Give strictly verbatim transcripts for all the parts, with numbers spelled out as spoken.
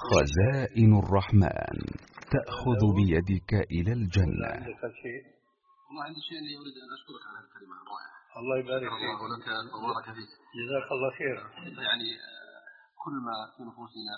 خزائن الرحمن تأخذ بيدك إلى الجنة. عندك شيء؟ والله عندي شيء اللي أريد أن أشكرك على هذه الكلمة الرائعة. الله يبارك فيك. الله لك وبارك فيك. جزاك الله خير. يعني كل ما في نفوسنا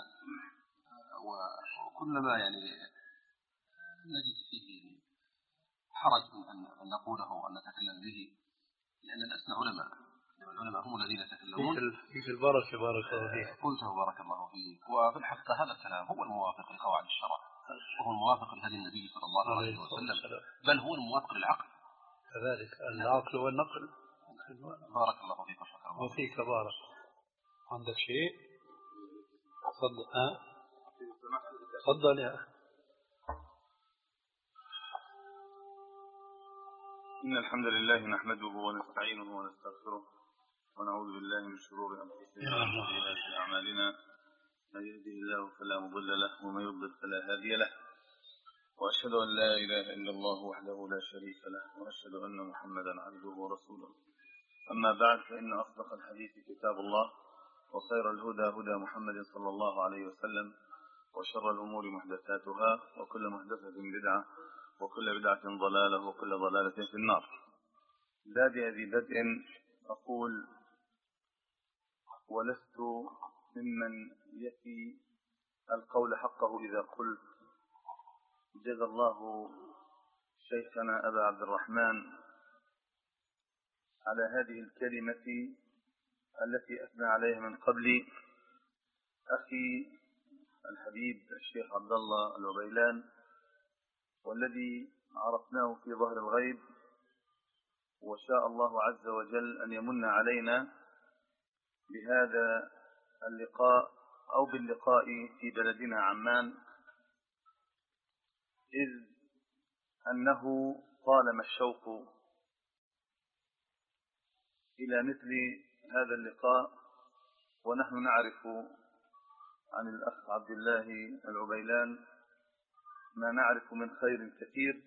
وكل ما يعني نجد فيه حرج أن نقوله وأن نتكلم به، لأن الأسنى علماء، العلماء هم الذين يتكلمون. فيك البركة بارك الله فيك. قلته بارك الله فيك. وفي الحقيقة هذا الكلام هو الموافق لقواعد الشرع، وهو الموافق لهدي النبي صلى الله عليه وسلم، بل هو الموافق للعقل كذلك، العقل والنقل. بارك الله فيك وشكرا الله وفيك بارك. عندك شيء؟ تفضل. ها تفضل يا أخي. إن الحمد لله نحمده ونستعينه ونستغفره ونعوذ بالله من شرور أنفسنا ومن سيئات أعمالنا، من يهده الله فلا مضل له ومن يضلل فلا هادي له، وأشهد أن لا إله إلا الله وحده لا شريك له، وأشهد أن محمدا عبده ورسوله. أما بعد، فإن أصدق الحديث كتاب الله، وخير الهدى هدى محمد صلى الله عليه وسلم، وشر الأمور محدثاتها، وكل محدثة بدعة، وكل بدعة ضلالة، وكل ضلالة في النار. بادئ ذي بدء أقول: ولست ممن يفي القول حقه إذا قلت جزى الله شيخنا أبا عبد الرحمن على هذه الكلمة التي أثنى عليها من قبلي أخي الحبيب الشيخ عبد الله العبيلان، والذي عرفناه في ظهر الغيب، وشاء الله عز وجل أن يمن علينا بهذا اللقاء أو باللقاء في بلدنا عمان، إذ أنه طالما الشوق إلى مثل هذا اللقاء، ونحن نعرف عن الأخ عبد الله العبيلان ما نعرف من خير كثير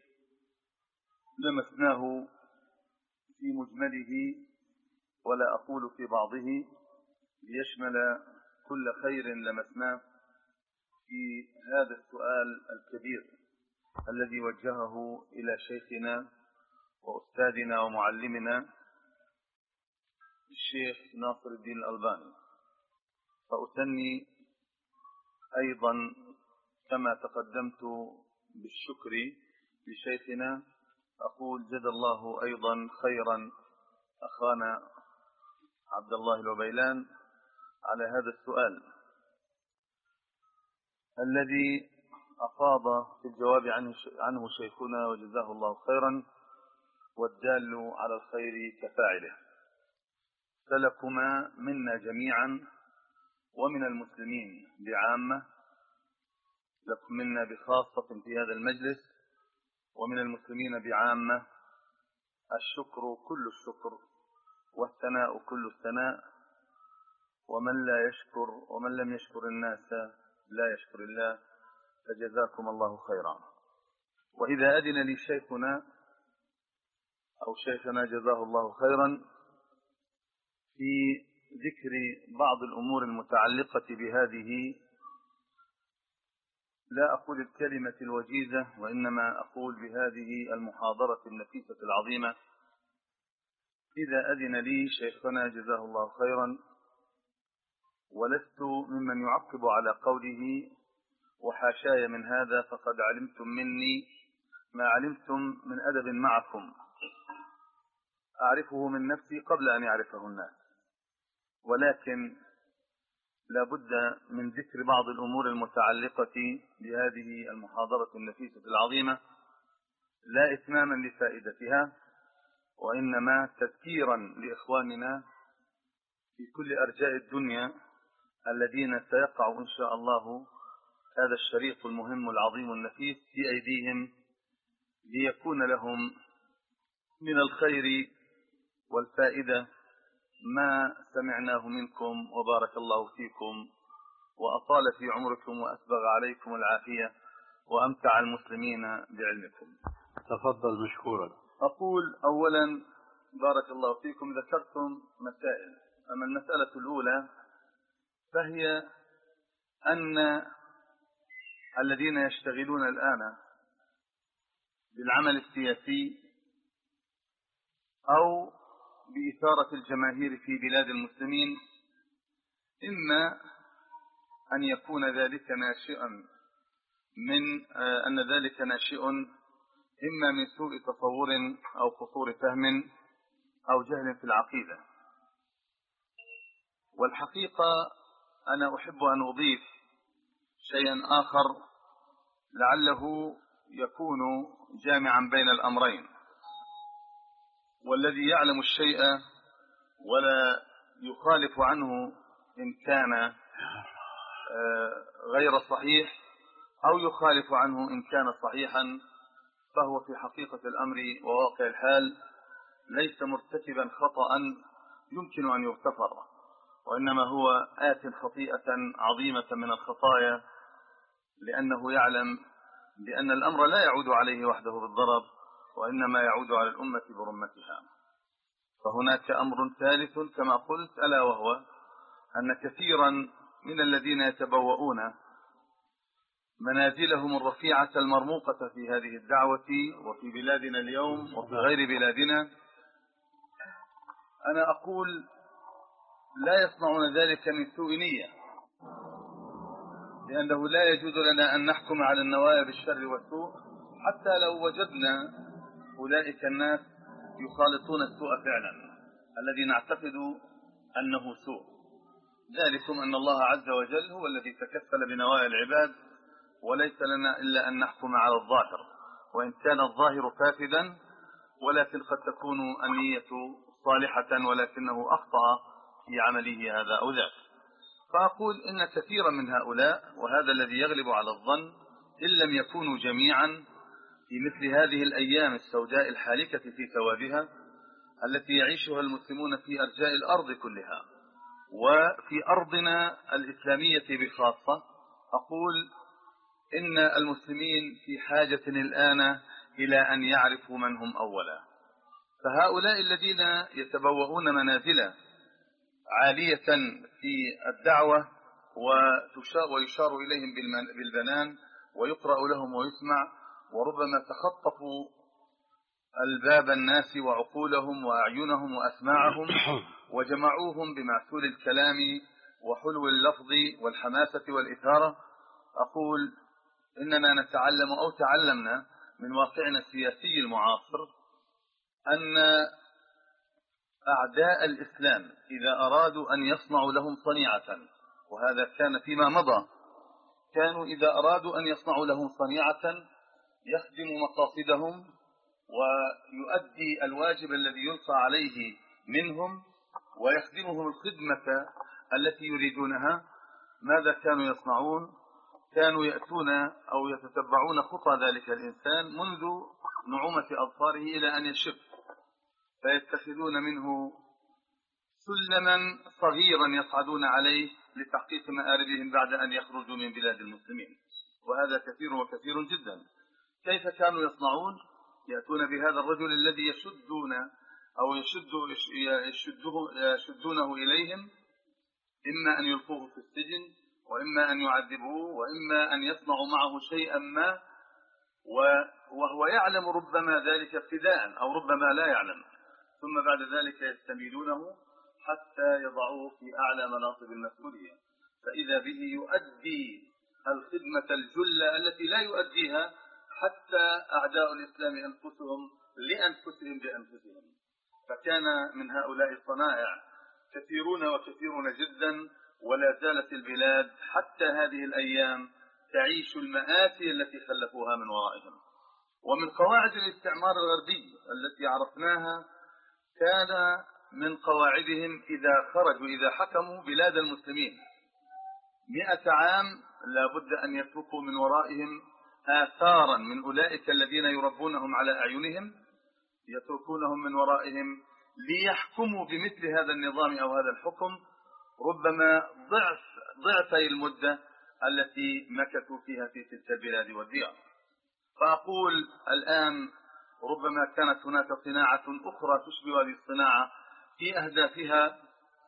لمسناه في مجمله، ولا أقول في بعضه، ليشمل كل خير لمسناه في هذا السؤال الكبير الذي وجهه إلى شيخنا وأستاذنا ومعلمنا الشيخ ناصر الدين الألباني. فأثني أيضا كما تقدمت بالشكر لشيخنا، أقول جزا الله أيضا خيرا أخانا عبد الله العبيلان على هذا السؤال الذي أفاض في الجواب عنه شيخنا وجزاه الله خيرا، والدال على الخير كفاعله. فلكما منا جميعا ومن المسلمين بعامة، لكم منا بخاصة في هذا المجلس ومن المسلمين بعامة، الشكر كل الشكر والثناء كل الثناء، ومن لا يشكر ومن لم يشكر الناس لا يشكر الله، فجزاكم الله خيرا. وإذا أذن لي شيخنا أو شيخنا جزاه الله خيرا في ذكر بعض الأمور المتعلقة بهذه، لا أقول الكلمة الوجيزة، وإنما أقول بهذه المحاضرة النفيسة العظيمة، إذا أذن لي شيخنا جزاه الله خيرا، ولست ممن يعقب على قوله وحاشاي من هذا، فقد علمتم مني ما علمتم من أدب معكم أعرفه من نفسي قبل أن يعرفه الناس، ولكن لا بد من ذكر بعض الأمور المتعلقة بهذه المحاضرة النفيسة العظيمة، لا إتماما لفائدتها، وإنما تذكيرا لإخواننا في كل أرجاء الدنيا الذين سيقع إن شاء الله هذا الشريط المهم العظيم النفيس في أيديهم، ليكون لهم من الخير والفائدة ما سمعناه منكم، وبارك الله فيكم وأطال في عمركم وأسبغ عليكم العافية وأمتع المسلمين بعلمكم. تفضل مشكورا. أقول أولا بارك الله فيكم، ذكرتم مسائل. أما المسألة الأولى فهي أن الذين يشتغلون الآن بالعمل السياسي أو بإثارة الجماهير في بلاد المسلمين، إما أن يكون ذلك ناشئا من أن ذلك ناشئ إما من سوء تصور أو قصور فهم أو جهل في العقيدة. والحقيقة أنا أحب أن أضيف شيئا آخر لعله يكون جامعا بين الأمرين. والذي يعلم الشيء ولا يخالف عنه إن كان غير صحيح أو يخالف عنه إن كان صحيحا، فهو في حقيقة الأمر وواقع الحال ليس مرتكبا خطأ يمكن أن يغتفر، وإنما هو آت خطيئة عظيمة من الخطايا، لأنه يعلم بأن الأمر لا يعود عليه وحده بالضرر، وإنما يعود على الأمة برمتها. فهناك أمر ثالث كما قلت، ألا وهو أن كثيرا من الذين يتبوؤون منازلهم الرفيعة المرموقة في هذه الدعوة وفي بلادنا اليوم وفي غير بلادنا، أنا أقول لا يصنعون ذلك من سوء نية، لأنه لا يجوز لنا أن نحكم على النوايا بالشر والسوء حتى لو وجدنا أولئك الناس يخالطون السوء فعلا الذي نعتقد أنه سوء. ذلكم أن الله عز وجل هو الذي تكفل بنوايا العباد، وليس لنا إلا أن نحكم على الظاهر، وإن كان الظاهر فاسدا ولكن قد تكون النية صالحة ولكنه أخطأ في عمله هذا أو ذاك. فأقول إن كثيرا من هؤلاء، وهذا الذي يغلب على الظن إن لم يكونوا جميعا، في مثل هذه الأيام السوداء الحالكة في ثوابها التي يعيشها المسلمون في أرجاء الأرض كلها وفي أرضنا الإسلامية بخاصة، أقول إن المسلمين في حاجة الآن إلى أن يعرفوا من هم أولا. فهؤلاء الذين يتبوؤون منازل عالية في الدعوة ويشار إليهم بالبنان ويقرأ لهم ويسمع، وربما تخطفوا الباب الناس وعقولهم وأعينهم وأسماعهم وجمعوهم بمعسول الكلام وحلو اللفظ والحماسة والإثارة، أقول إننا نتعلم أو تعلمنا من واقعنا السياسي المعاصر أن أعداء الإسلام إذا أرادوا أن يصنعوا لهم صنيعة، وهذا كان فيما مضى، كانوا إذا أرادوا أن يصنعوا لهم صنيعة يخدم مقاصدهم ويؤدي الواجب الذي يلقى عليه منهم ويخدمهم الخدمة التي يريدونها. ماذا كانوا يصنعون؟ كانوا يأتون أو يتتبعون خطى ذلك الإنسان منذ نعومة أظفاره إلى أن يشب، فيتخذون منه سلما صغيرا يصعدون عليه لتحقيق مآربهم بعد أن يخرجوا من بلاد المسلمين، وهذا كثير وكثير جدا. كيف كانوا يصنعون؟ يأتون بهذا الرجل الذي يشدون أو يشد يشدونه إليهم، إما أن يلقوه في السجن وإما أن يعذبوه وإما أن يصنعوا معه شيئا ما، وهو يعلم ربما ذلك ابتداء أو ربما لا يعلم، ثم بعد ذلك يستميلونه حتى يضعوه في أعلى مناصب المسؤولية، فإذا به يؤدي الخدمة الجلة التي لا يؤديها حتى أعداء الإسلام أنفسهم لأنفسهم بأنفسهم. فكان من هؤلاء الصنائع كثيرون وكثيرون جدا، ولا زالت البلاد حتى هذه الأيام تعيش المآسي التي خلفوها من ورائهم. ومن قواعد الاستعمار الغربي التي عرفناها كان من قواعدهم إذا خرجوا إذا حكموا بلاد المسلمين مئة عام لابد أن يتركوا من ورائهم آثارا من أولئك الذين يربونهم على أعينهم، يتركونهم من ورائهم ليحكموا بمثل هذا النظام أو هذا الحكم ربما ضعف ضعفي المدة التي مكثوا فيها في تلك البلاد والديار. فأقول الآن ربما كانت هناك صناعة أخرى تشبه هذه الصناعة في أهدافها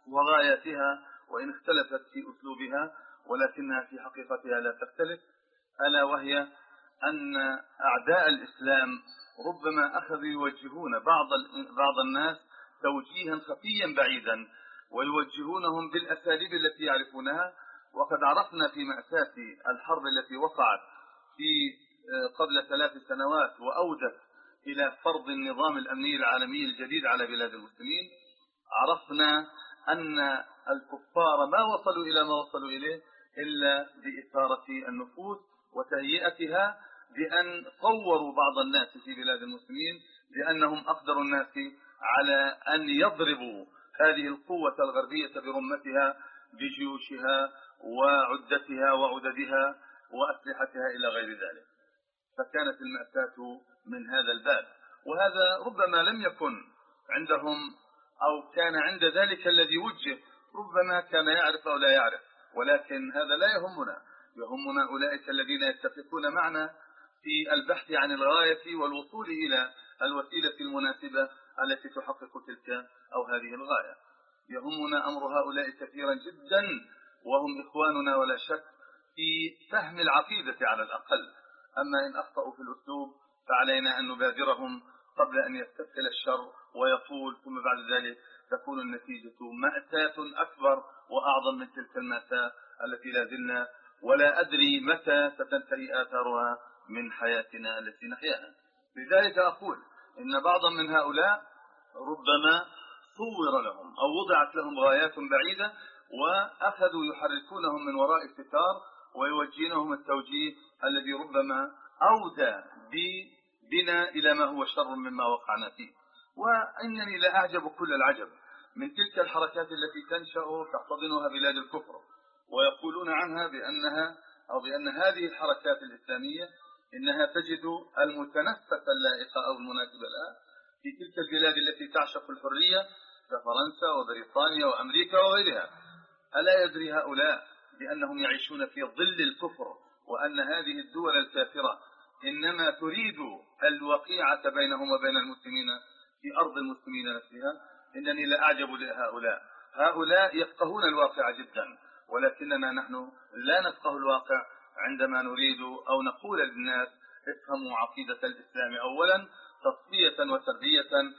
وغاياتها وإن اختلفت في أسلوبها، ولكنها في حقيقتها لا تختلف، ألا وهي أن أعداء الإسلام ربما أخذوا يوجهون بعض بعض الناس توجيها خفيا بعيدا ويوجهونهم بالأساليب التي يعرفونها. وقد عرفنا في مأساة الحرب التي وقعت في قبل ثلاث سنوات وأودت إلى فرض النظام الأمني العالمي الجديد على بلاد المسلمين، عرفنا أن الكفار ما وصلوا إلى ما وصلوا إليه إلا بإثارة النفوس وتهيئتها، بأن صوروا بعض الناس في بلاد المسلمين بأنهم أقدر الناس على أن يضربوا هذه القوة الغربية برمتها بجيوشها وعدتها وعددها وأسلحتها إلى غير ذلك. فكانت المأساة من هذا الباب، وهذا ربما لم يكن عندهم أو كان عند ذلك الذي وجه ربما كان يعرف أو لا يعرف، ولكن هذا لا يهمنا. يهمنا أولئك الذين يتفقون معنا في البحث عن الغاية والوصول إلى الوسيلة المناسبة التي تحقق تلك أو هذه الغاية. يهمنا أمر هؤلاء كثيرا جدا، وهم إخواننا ولا شك في فهم العقيدة على الأقل. أما إن أخطأوا في الأسلوب فعلينا أن نبادرهم قبل أن يستفحل الشر ويطول، ثم بعد ذلك تكون النتيجة مأساة أكبر وأعظم من تلك المأساة التي لا زلنا ولا أدري متى ستنتهي آثارها من حياتنا التي نحياها. لذلك أقول إن بعضا من هؤلاء ربما صور لهم أو وضعت لهم غايات بعيدة، وأخذوا يحركونهم من وراء الستار ويوجهونهم التوجيه الذي ربما أودى بنا إلى ما هو شر مما وقعنا فيه. وإنني لا أعجب كل العجب من تلك الحركات التي تنشأ تحتضنها بلاد الكفر، ويقولون عنها بأنها أو بأن هذه الحركات الإسلامية إنها تجد المتنفس اللائق أو المناسب لها في تلك البلاد التي تعشق الحرية كفرنسا وبريطانيا وأمريكا وغيرها. ألا يدري هؤلاء بأنهم يعيشون في ظل الكفر، وأن هذه الدول الكافرة إنما تريد الوقيعة بينهم وبين المسلمين في أرض المسلمين نفسها؟ إنني لا أعجب لهؤلاء. هؤلاء يفقهون الواقع جدا، ولكننا نحن لا نفقه الواقع عندما نريد أو نقول للناس افهموا عقيدة الإسلام أولا تصفية وتربية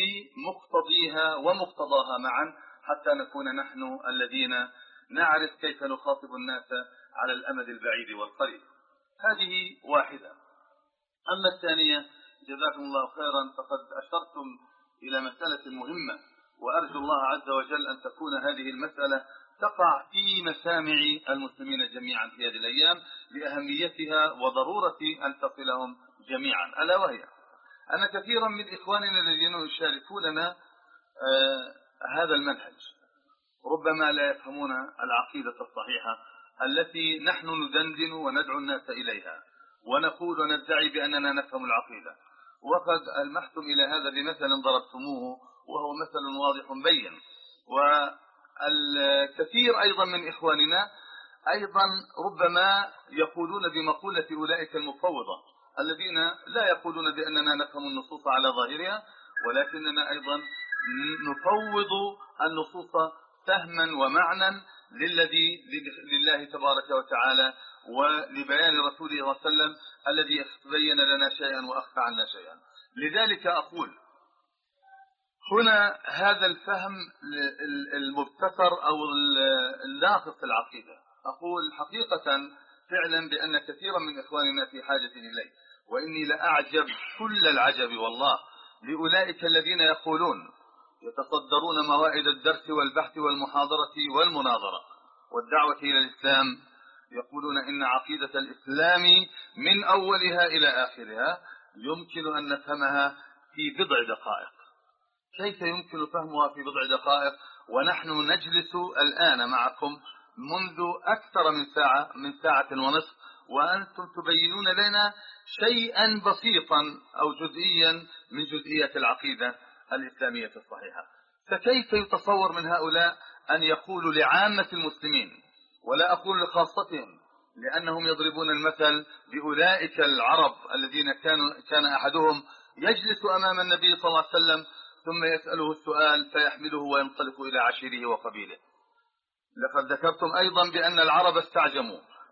بمقتضيها ومقتضاها معا، حتى نكون نحن الذين نعرف كيف نخاطب الناس على الأمد البعيد والقريب. هذه واحدة. أما الثانية جزاكم الله خيرا، فقد أشرتم إلى مسألة مهمة، وأرجو الله عز وجل أن تكون هذه المسألة تقع في مسامع المسلمين جميعا في هذه الأيام لأهميتها وضرورة أن تصلهم جميعا، ألا وهي أن كثيرا من إخواننا الذين يشاركوننا آه هذا المنهج ربما لا يفهمون العقيدة الصحيحة التي نحن ندندن وندعو الناس إليها ونقول وندعي بأننا نفهم العقيدة. وقد ألمحتم إلى هذا بمثل ضربتموه وهو مثل واضح بين. والكثير أيضا من إخواننا أيضا ربما يقولون بمقولة أولئك المفوضة الذين لا يقولون بأننا نفهم النصوص على ظاهرها، ولكننا أيضا نفوض النصوص فهما ومعنى للذي لله تبارك وتعالى ولبيان رسوله صلى الله عليه وسلم الذي بين لنا شيئا وأخفى عنا شيئا. لذلك أقول هنا هذا الفهم المبتكر أو الناقص العقيدة، أقول حقيقة فعلا بأن كثيرا من إخواننا في حاجة إليه، وإني لأعجب كل العجب والله لأولئك الذين يقولون يتصدرون موائد الدرس والبحث والمحاضرة والمناظرة والدعوة إلى الإسلام، يقولون إن عقيدة الإسلام من أولها إلى آخرها يمكن أن نفهمها في بضع دقائق. كيف يمكن فهمها في بضع دقائق ونحن نجلس الآن معكم منذ أكثر من ساعة من ساعة ونصف وأنتم تبينون لنا شيئا بسيطا أو جزئيا من جزئيات العقيدة الإسلامية الصحيحة؟ فكيف يتصور من هؤلاء أن يقولوا لعامة المسلمين، ولا أقول لخاصتهم لأنهم يضربون المثل بأولئك العرب الذين كانوا كان أحدهم يجلس أمام النبي صلى الله عليه وسلم ثم يسأله السؤال فيحمله وينطلق إلى عشيره وقبيله. لقد ذكرتم أيضا بأن العرب استعجموا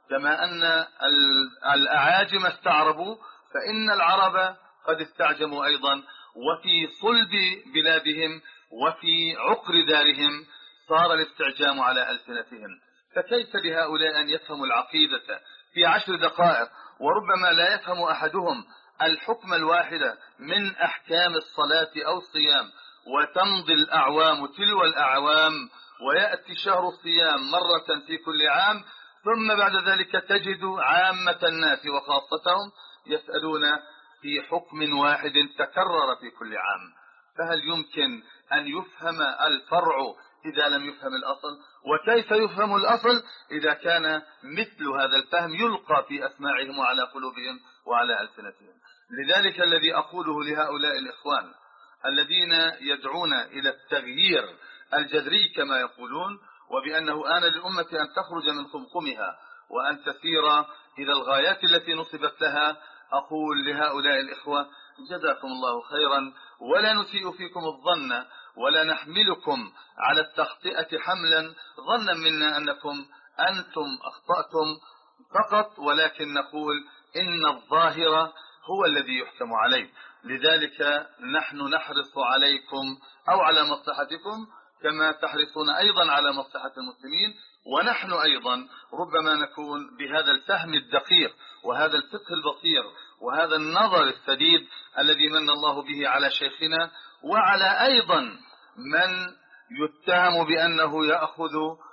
كما أن الأعاجم استعربوا فإن العرب قد استعجموا أيضا، وفي صلب بلادهم وفي عقر دارهم صار الاستعجام على ألسنتهم. فكيف لهؤلاء أن يفهموا العقيدة في عشر دقائق، وربما لا يفهم أحدهم الحكم الواحد من أحكام الصلاة أو الصيام، وتمضي الأعوام تلو الأعوام ويأتي شهر الصيام مرة في كل عام، ثم بعد ذلك تجد عامة الناس وخاصتهم يسألون في حكم واحد تكرر في كل عام. فهل يمكن أن يفهم الفرع إذا لم يفهم الأصل؟ وكيف يفهم الأصل إذا كان مثل هذا الفهم يلقى في أسماعهم وعلى قلوبهم وعلى ألسنتهم؟ لذلك الذي أقوله لهؤلاء الإخوان الذين يدعون إلى التغيير الجذري كما يقولون، وبأنه آن للأمة أن تخرج من خمخمها وأن تسير إلى الغايات التي نصبت لها، أقول لهؤلاء الإخوة جزاكم الله خيرا، ولا نسيء فيكم الظن ولا نحملكم على التخطئة حملا ظنا منا أنكم أنتم أخطأتم فقط، ولكن نقول إن الظاهر هو الذي يحكم عليه. لذلك نحن نحرص عليكم أو على مصلحتكم كما تحرصون أيضا على مصلحة المسلمين، ونحن أيضا ربما نكون بهذا الفهم الدقيق وهذا الفقه البصير وهذا النظر السديد الذي من الله به على شيخنا وعلى أيضا من يتهم بأنه يأخذ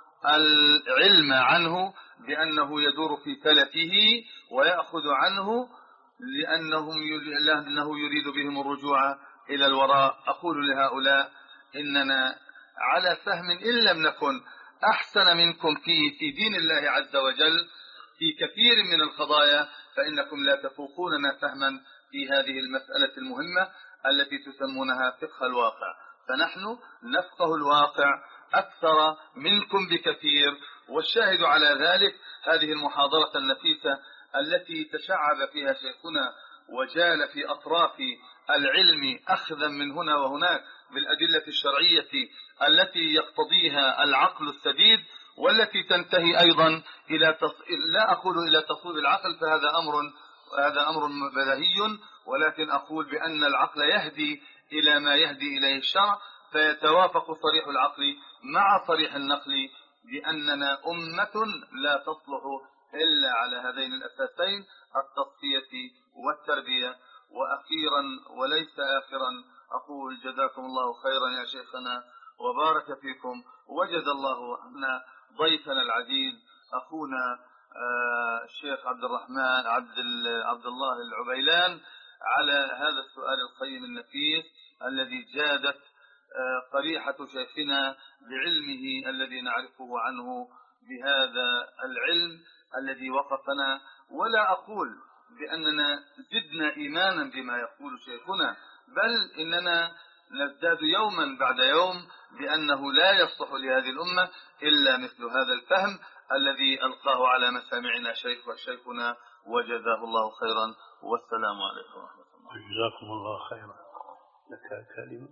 العلم عنه، بأنه يدور في فلته ويأخذ عنه لأنهم لأنه يريد بهم الرجوع إلى الوراء. أقول لهؤلاء إننا على فهم إن لم نكن أحسن منكم فيه في دين الله عز وجل في كثير من القضايا، فإنكم لا تفوقوننا فهما في هذه المسألة المهمة التي تسمونها فقه الواقع، فنحن نفقه الواقع أكثر منكم بكثير. والشاهد على ذلك هذه المحاضرة النفيسة التي تشعب فيها شيخنا وجال في أطراف العلم أخذا من هنا وهناك بالأدلة الشرعية التي يقتضيها العقل السديد، والتي تنتهي أيضا إلى تص... لا أقول إلى تصويب العقل فهذا أمر هذا أمر بديهي، ولكن أقول بأن العقل يهدي إلى ما يهدي إليه الشرع، فيتوافق صريح العقل مع صريح النقل بأننا أمة لا تصلح إلا على هذين الأساسين التصفية والتربية. وأخيرا وليس آخرا أقول جزاكم الله خيرا يا شيخنا وبارك فيكم، وجزا الله عنا ضيفنا العزيز أخونا الشيخ عبد الرحمن عبد عبد الله العبيلان على هذا السؤال القيم النفيس الذي جادت قريحة شيخنا بعلمه الذي نعرفه عنه بهذا العلم الذي وقفنا. ولا أقول بأننا زدنا إيمانا بما يقول شيخنا، بل إننا نزداد يوما بعد يوم بأنه لا يصلح لهذه الأمة إلا مثل هذا الفهم الذي ألقاه على مسامعنا شيخ وشيخنا، وجزاه الله خيرا، والسلام عليكم ورحمة الله. جزاكم الله خيرا. لك كلمة.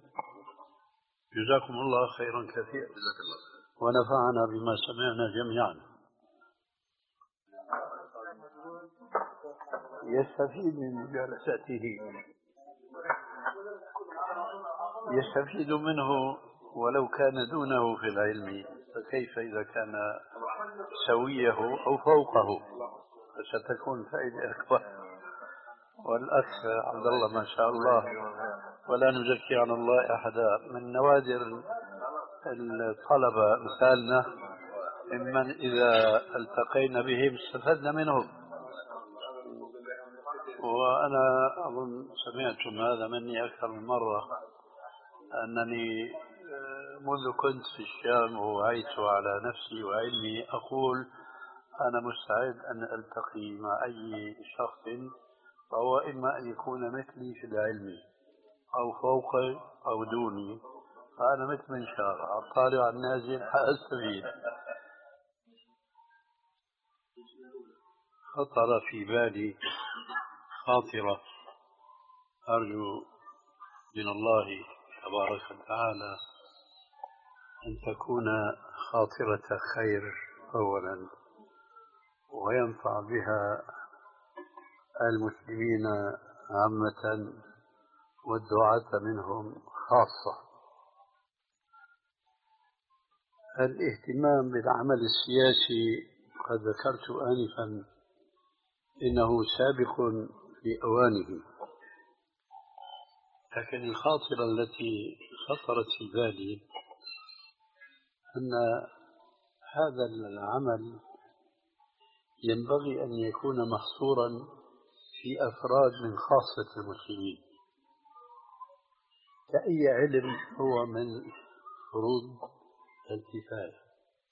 جزاكم الله خيرا كثيرا. جزاك الله خير. ونفعنا بما سمعنا جميعا. يستفيد من مجالسته، يستفيد منه ولو كان دونه في العلم، فكيف إذا كان سويه أو فوقه، فستكون فائدة أكبر. والأخ عبد الله ما شاء الله ولا نزكي على الله أحدا، من نوادر الطلبة مثالنا ممن إذا التقينا بهم استفدنا منهم. وأنا أظن سمعتم هذا مني أكثر من مرة، أنني منذ كنت في الشام ووعيت على نفسي وعلمي أقول أنا مستعد أن ألتقي مع أي شخص فهو إما أن يكون مثلي في العلم أو فوقي أو دوني، فأنا مثل من شاء الطالع النازل أستفيد. خطر في بالي خاطرة أرجو من الله تبارك وتعالى أن تكون خاطرة خير أولا، وينفع بها المسلمين عامة والدعاة منهم خاصة. الاهتمام بالعمل السياسي قد ذكرت آنفا إنه سابق في أوانه، لكن الخاطرة التي خطرت في بالي أن هذا العمل ينبغي أن يكون محصورا في أفراد من خاصة المسلمين، كأي علم هو من فروض الكفاية.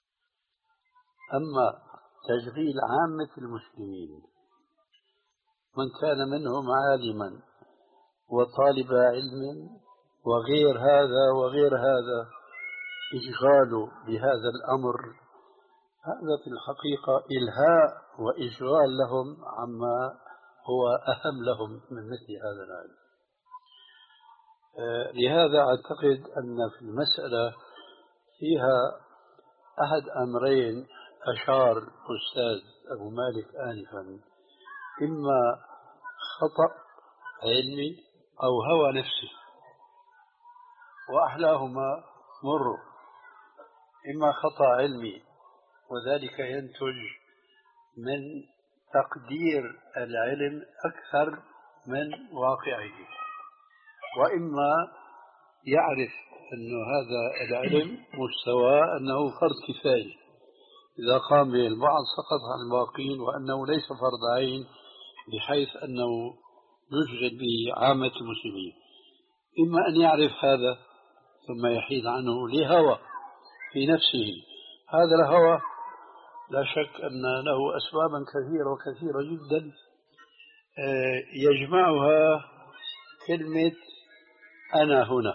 أما تشغيل عامة المسلمين من كان منهم عالما وطالب علم وغير هذا وغير هذا، إشغال بهذا الأمر هذا في الحقيقة إلهاء وإشغال لهم عما هو أهم لهم من مثل هذا العلم. آه لهذا أعتقد أن في المسألة فيها أحد أمرين أشار الأستاذ أبو مالك آنفا، إما خطأ علمي أو هوى نفسي، وأحلاهما مر. إما خطأ علمي وذلك ينتج من تقدير العلم أكثر من واقعه، وإما يعرف أن هذا العلم مستوى أنه فرض كفاية، إذا قام به البعض سقط عن الباقين، وأنه ليس فرض عين بحيث أنه يشغل به عامة المسلمين. إما أن يعرف هذا ثم يحيد عنه لهوى في نفسه. هذا الهوى لا شك أن له أسبابا كثيرة وكثيرة جدا يجمعها كلمة أنا هنا،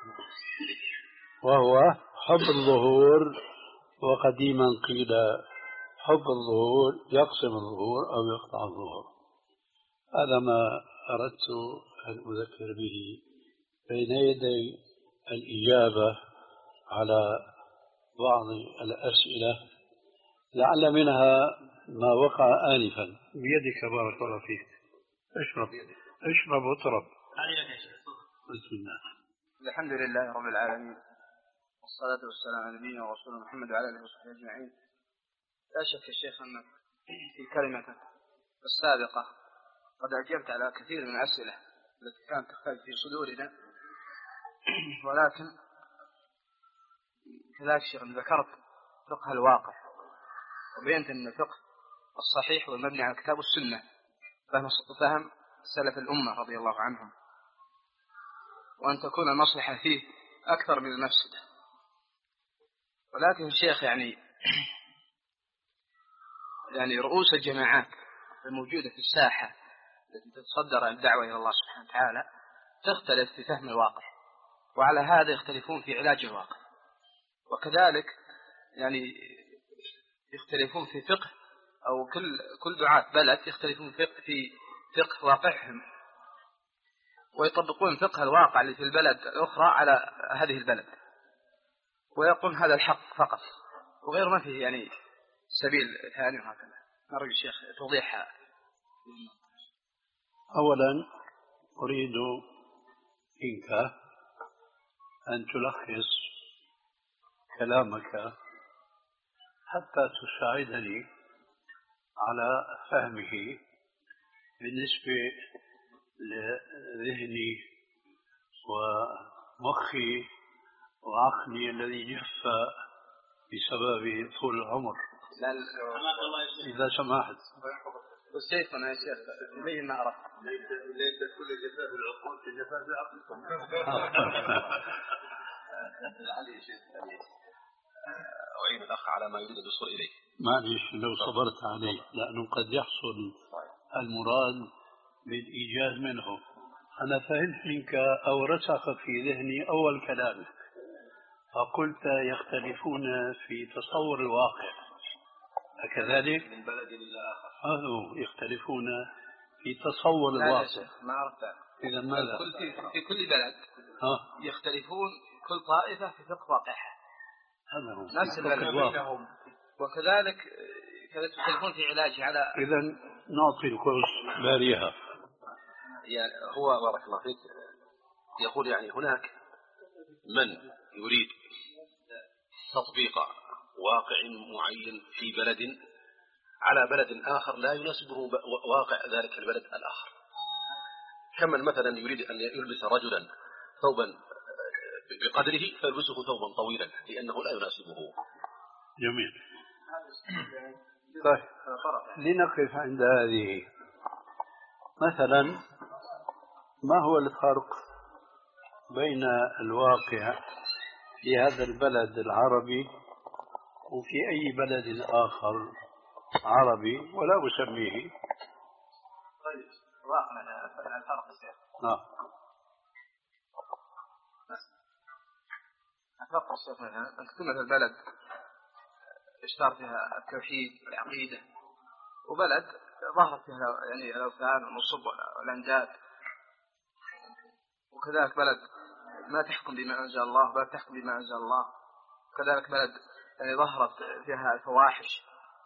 وهو حب الظهور. وقديما قيل حب الظهور يقسم الظهور أو يقطع الظهور. هذا ما أردت أن أذكر به بين يدي الإجابة على بعض الأسئلة، لعل منها ما وقع آنفا. بيدك بارك الله فيك. اشرب اشرب واطرب. بسم الله. الحمد لله رب العالمين، والصلاة والسلام على نبينا ورسولنا محمد وعلى آله وصحبه أجمعين. لا شك الشيخ أنك في كلمتك السابقة قد أجبت على كثير من الأسئلة التي كانت تختلف في صدورنا، ولكن كذلك شيخ ذكرت فقه الواقع، وبينت أن الفقه الصحيح والمبني على الكتاب والسنة فهم فهم سلف الأمة رضي الله عنهم، وأن تكون المصلحة فيه أكثر من المفسدة. ولكن الشيخ يعني يعني رؤوس الجماعات الموجودة في الساحة التي تتصدر الدعوة إلى الله سبحانه وتعالى تختلف في فهم الواقع، وعلى هذا يختلفون في علاج الواقع، وكذلك يعني يختلفون في فقه، أو كل كل دعاة بلد يختلفون في فقه في فقه واقعهم، ويطبقون فقه الواقع اللي في البلد الأخرى على هذه البلد، ويقول هذا الحق فقط وغير ما فيه يعني سبيل ثاني. وهكذا نرجو الشيخ توضيحها. أولا أريد منك أن تلخص كلامك حتى تساعدني على فهمه بالنسبة لذهني ومخي وعقلي الذي جف بسبب طول العمر. إذا سمحت. والشيخنا يا شيخ يبين ما عرفت. ليس كل جفاف العقول كجفاف العقل. علي شيخ أعين الأخ على ما يريد الوصول إليه. معلش لو صبرت عليه، لأنه قد يحصل المراد بالإيجاز منه. أنا فهمت منك أو رسخ في ذهني أول كلامك، فقلت يختلفون في تصور الواقع، أكذلك؟ من بلد إلى آخر. هذا يختلفون في تصور الواقع. ما عرفت. إذا ماذا؟ كل في, في كل بلد ها؟ يختلفون كل طائفة في فقه واقعها. هذا هو نفس البلد، وكذلك كذا تختلفون في علاجه على إذا نعطي الكورس باريها. يعني هو بارك الله فيك يقول يعني هناك من يريد تطبيق واقع معين في بلد على بلد آخر لا يناسبه واقع ذلك البلد الآخر، كمن مثلا يريد أن يلبس رجلا ثوبا بقدره فيلبسه ثوبا طويلا لأنه لا يناسبه. جميل. طيب لنقف عند هذه. مثلا ما هو الفرق بين الواقع في هذا البلد العربي وفي أي بلد آخر عربي ولا أسميه؟ طيب واقع الفرق الشيخ. نعم. الفرق الشيخ مثلا أن تكون مثل البلد اشتهر فيها التوحيد والعقيدة، وبلد ظهرت فيها يعني الأوثان والنصب والأنداد، وكذلك بلد ما تحكم بما أنزل الله بل تحكم بما أنزل الله، وكذلك بلد يعني ظهرت فيها الفواحش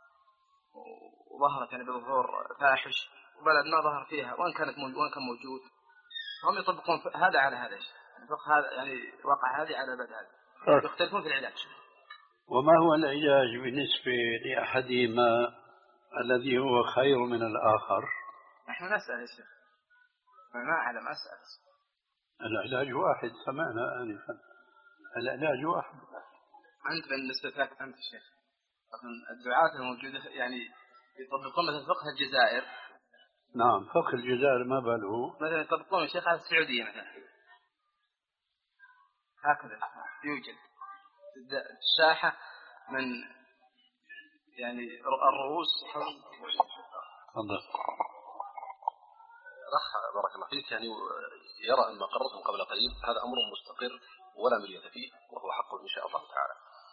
وظهرت يعني بظهور فاحش، وبلد ما ظهر فيها وان كانت موجود وان كان موجود، هم يطبقون هذا على هذا الشيء، هذا يعني وقع هذه على بلد هذا، يختلفون في العلاج. وما هو العلاج بالنسبة لأحدهما الذي هو خير من الآخر؟ نحن نسأل يا شيخ، ما أعلم أسأل. العلاج واحد، سمعنا آنفا العلاج واحد. أنت بالنسبة لك أنت شيخ الدعاة الموجودة يعني يطبقون مثل فقه الجزائر. نعم فقه الجزائر ما باله مثلا يطبقون الشيخ على السعودية مثلا، هكذا يوجد الساحة من يعني الرؤوس. تفضل. الأخ بارك الله فيك يعني يرى أن ما قررتم قبل قليل هذا أمر مستقر ولا مرية فيه وهو حق إن شاء الله تعالى.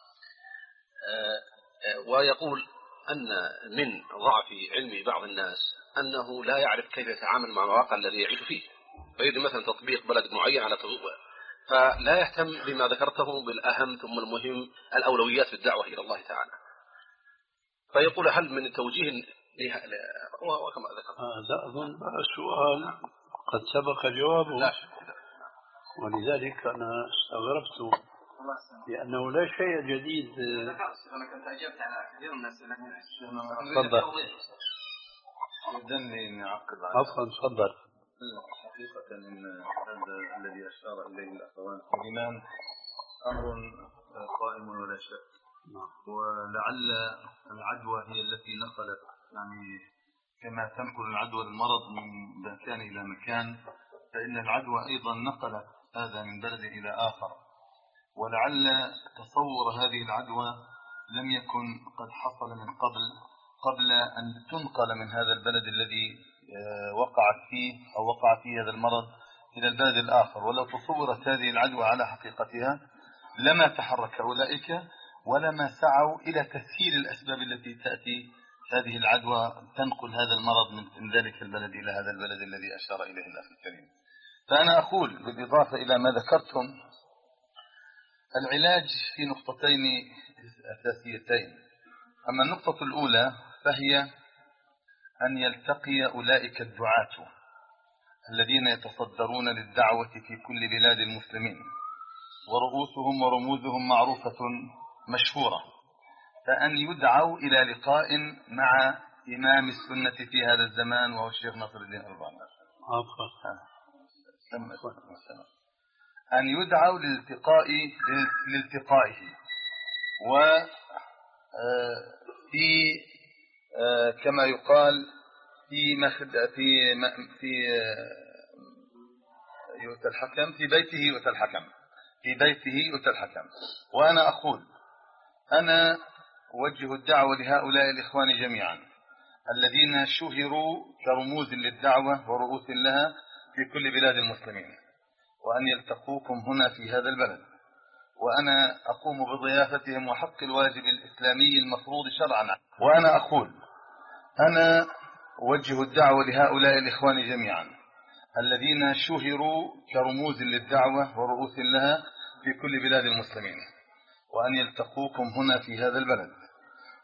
ويقول أن من ضعف علم بعض الناس أنه لا يعرف كيف يتعامل مع الواقع الذي يعيش فيه، فيريد مثلا تطبيق بلد معين على تطبيق، فلا يهتم بما ذكرته بالأهم ثم المهم الأولويات في الدعوة إلى الله تعالى. فيقول هل من توجيه وكما ذكر هذا أظن سؤال قد سبق جوابه، ولذلك أنا استغربت لأنه لا شيء جديد. أنا كنت أجبت على كثير من الأسئلة. تفضل. يدني أن أعقب على عفوا تفضل. حقيقة إن هذا الذي أشار إليه الأخوان في الإمام أمر قائم ولا شك، ولعل العدوى هي التي نقلت يعني كما تنقل العدوى المرض من مكان إلى مكان، فإن العدوى أيضا نقلت هذا من بلد إلى آخر، ولعل تصور هذه العدوى لم يكن قد حصل من قبل قبل أن تنقل من هذا البلد الذي وقعت فيه أو وقع فيه هذا المرض إلى البلد الآخر. ولو تصورت هذه العدوى على حقيقتها لما تحرك أولئك ولما سعوا إلى تسهيل الأسباب التي تأتي هذه العدوى تنقل هذا المرض من ذلك البلد إلى هذا البلد الذي أشار إليه الأخ الكريم. فأنا أقول بالإضافة إلى ما ذكرتم العلاج في نقطتين أساسيتين. أما النقطة الأولى فهي أن يلتقي أولئك الدعاة الذين يتصدرون للدعوة في كل بلاد المسلمين ورؤوسهم ورموزهم معروفة مشهورة، فأن يدعوا إلى لقاء مع إمام السنة في هذا الزمان وهو الشيخ ناصر الدين الألباني، أن يدعوا للالتقاء لالتقائه وفي كما يقال في مخد في في يؤتى الحكم في بيته يؤتى الحكم في بيته يؤتى الحكم. وأنا أقول أنا أوجه الدعوة لهؤلاء الإخوان جميعا الذين شهروا كرموز للدعوة ورؤوس لها في كل بلاد المسلمين، وأن يلتقوكم هنا في هذا البلد، وأنا أقوم بضيافتهم وحق الواجب الإسلامي المفروض شرعا. وأنا أقول أنا أوجه الدعوة لهؤلاء الإخوان جميعا الذين شهروا كرموز للدعوة ورؤوس لها في كل بلاد المسلمين، وأن يلتقوكم هنا في هذا البلد،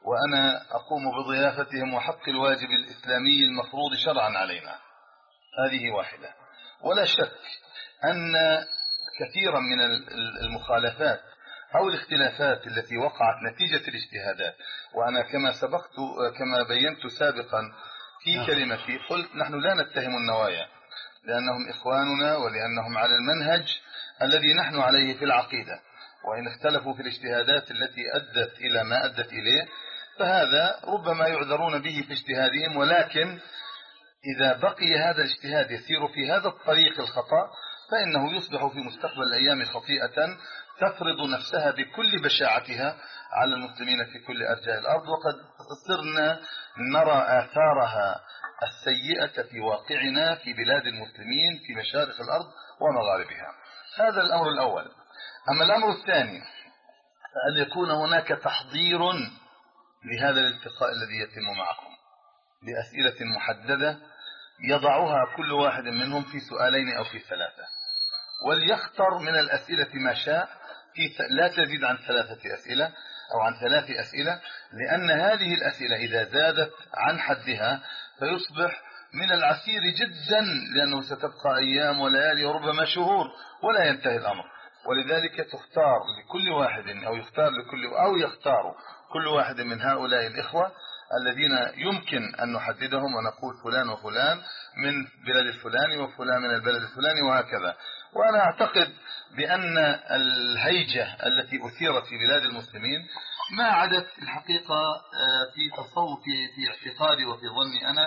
وأنا أقوم بضيافتهم وحق الواجب الإسلامي المفروض شرعا علينا. هذه واحدة. ولا شك أن كثيرا من المخالفات أو الاختلافات التي وقعت نتيجة الاجتهادات، وأنا كما سبقت كما بينت سابقا في كلمتي قلت نحن لا نتهم النوايا، لأنهم إخواننا ولأنهم على المنهج الذي نحن عليه في العقيدة، وإن اختلفوا في الاجتهادات التي أدت إلى ما أدت إليه فهذا ربما يعذرون به في اجتهادهم، ولكن إذا بقي هذا الاجتهاد يسير في هذا الطريق الخطأ فإنه يصبح في مستقبل الأيام خطيئة تفرض نفسها بكل بشاعتها على المسلمين في كل أرجاء الأرض، وقد صرنا نرى آثارها السيئة في واقعنا في بلاد المسلمين في مشارق الأرض ومغاربها. هذا الأمر الأول. أما الأمر الثاني فأن يكون هناك تحضير لهذا الالتقاء الذي يتم معكم بأسئلة محددة يضعها كل واحد منهم في سؤالين أو في ثلاثة، وليختر من الأسئلة ما شاء في لا تزيد عن ثلاثة أسئلة أو عن ثلاث أسئلة، لأن هذه الأسئلة إذا زادت عن حدها فيصبح من العسير جدا، لأنه ستبقى أيام وليالي وربما شهور ولا ينتهي الأمر. ولذلك تختار لكل واحد أو يختار لكل أو يختار كل واحد من هؤلاء الإخوة الذين يمكن أن نحددهم ونقول فلان وفلان من بلد الفلاني وفلان من البلد الفلاني وهكذا. وأنا أعتقد بأن الهيجة التي أثيرت في بلاد المسلمين ما عدت الحقيقة في تصوفي في اعتقادي وفي ظني أنا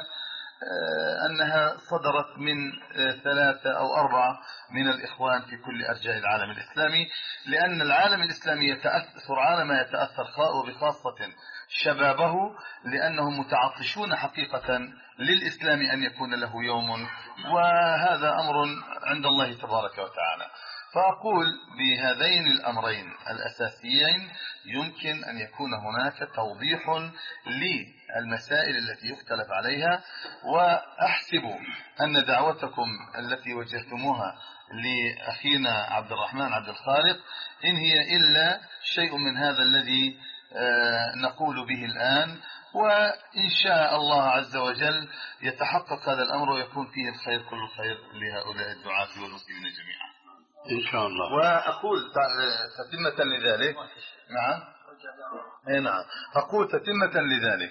أنها صدرت من ثلاثة أو أربعة من الإخوان في كل أرجاء العالم الإسلامي، لأن العالم الإسلامي يتأثر سرعان ما يتأثر وبخاصة شبابه، لأنهم متعطشون حقيقة للإسلام أن يكون له يوم، وهذا أمر عند الله تبارك وتعالى. فأقول بهذين الأمرين الأساسيين يمكن أن يكون هناك توضيح للمسائل التي يختلف عليها، وأحسب أن دعوتكم التي وجهتموها لأخينا عبد الرحمن عبد الخالق إن هي إلا شيء من هذا الذي نقول به الآن، وإن شاء الله عز وجل يتحقق هذا الأمر ويكون فيه الخير كل الخير لهؤلاء الدعاة والمسلمين جميعا إن شاء الله. وأقول تتمة لذلك نعم أي نعم أقول تتمة لذلك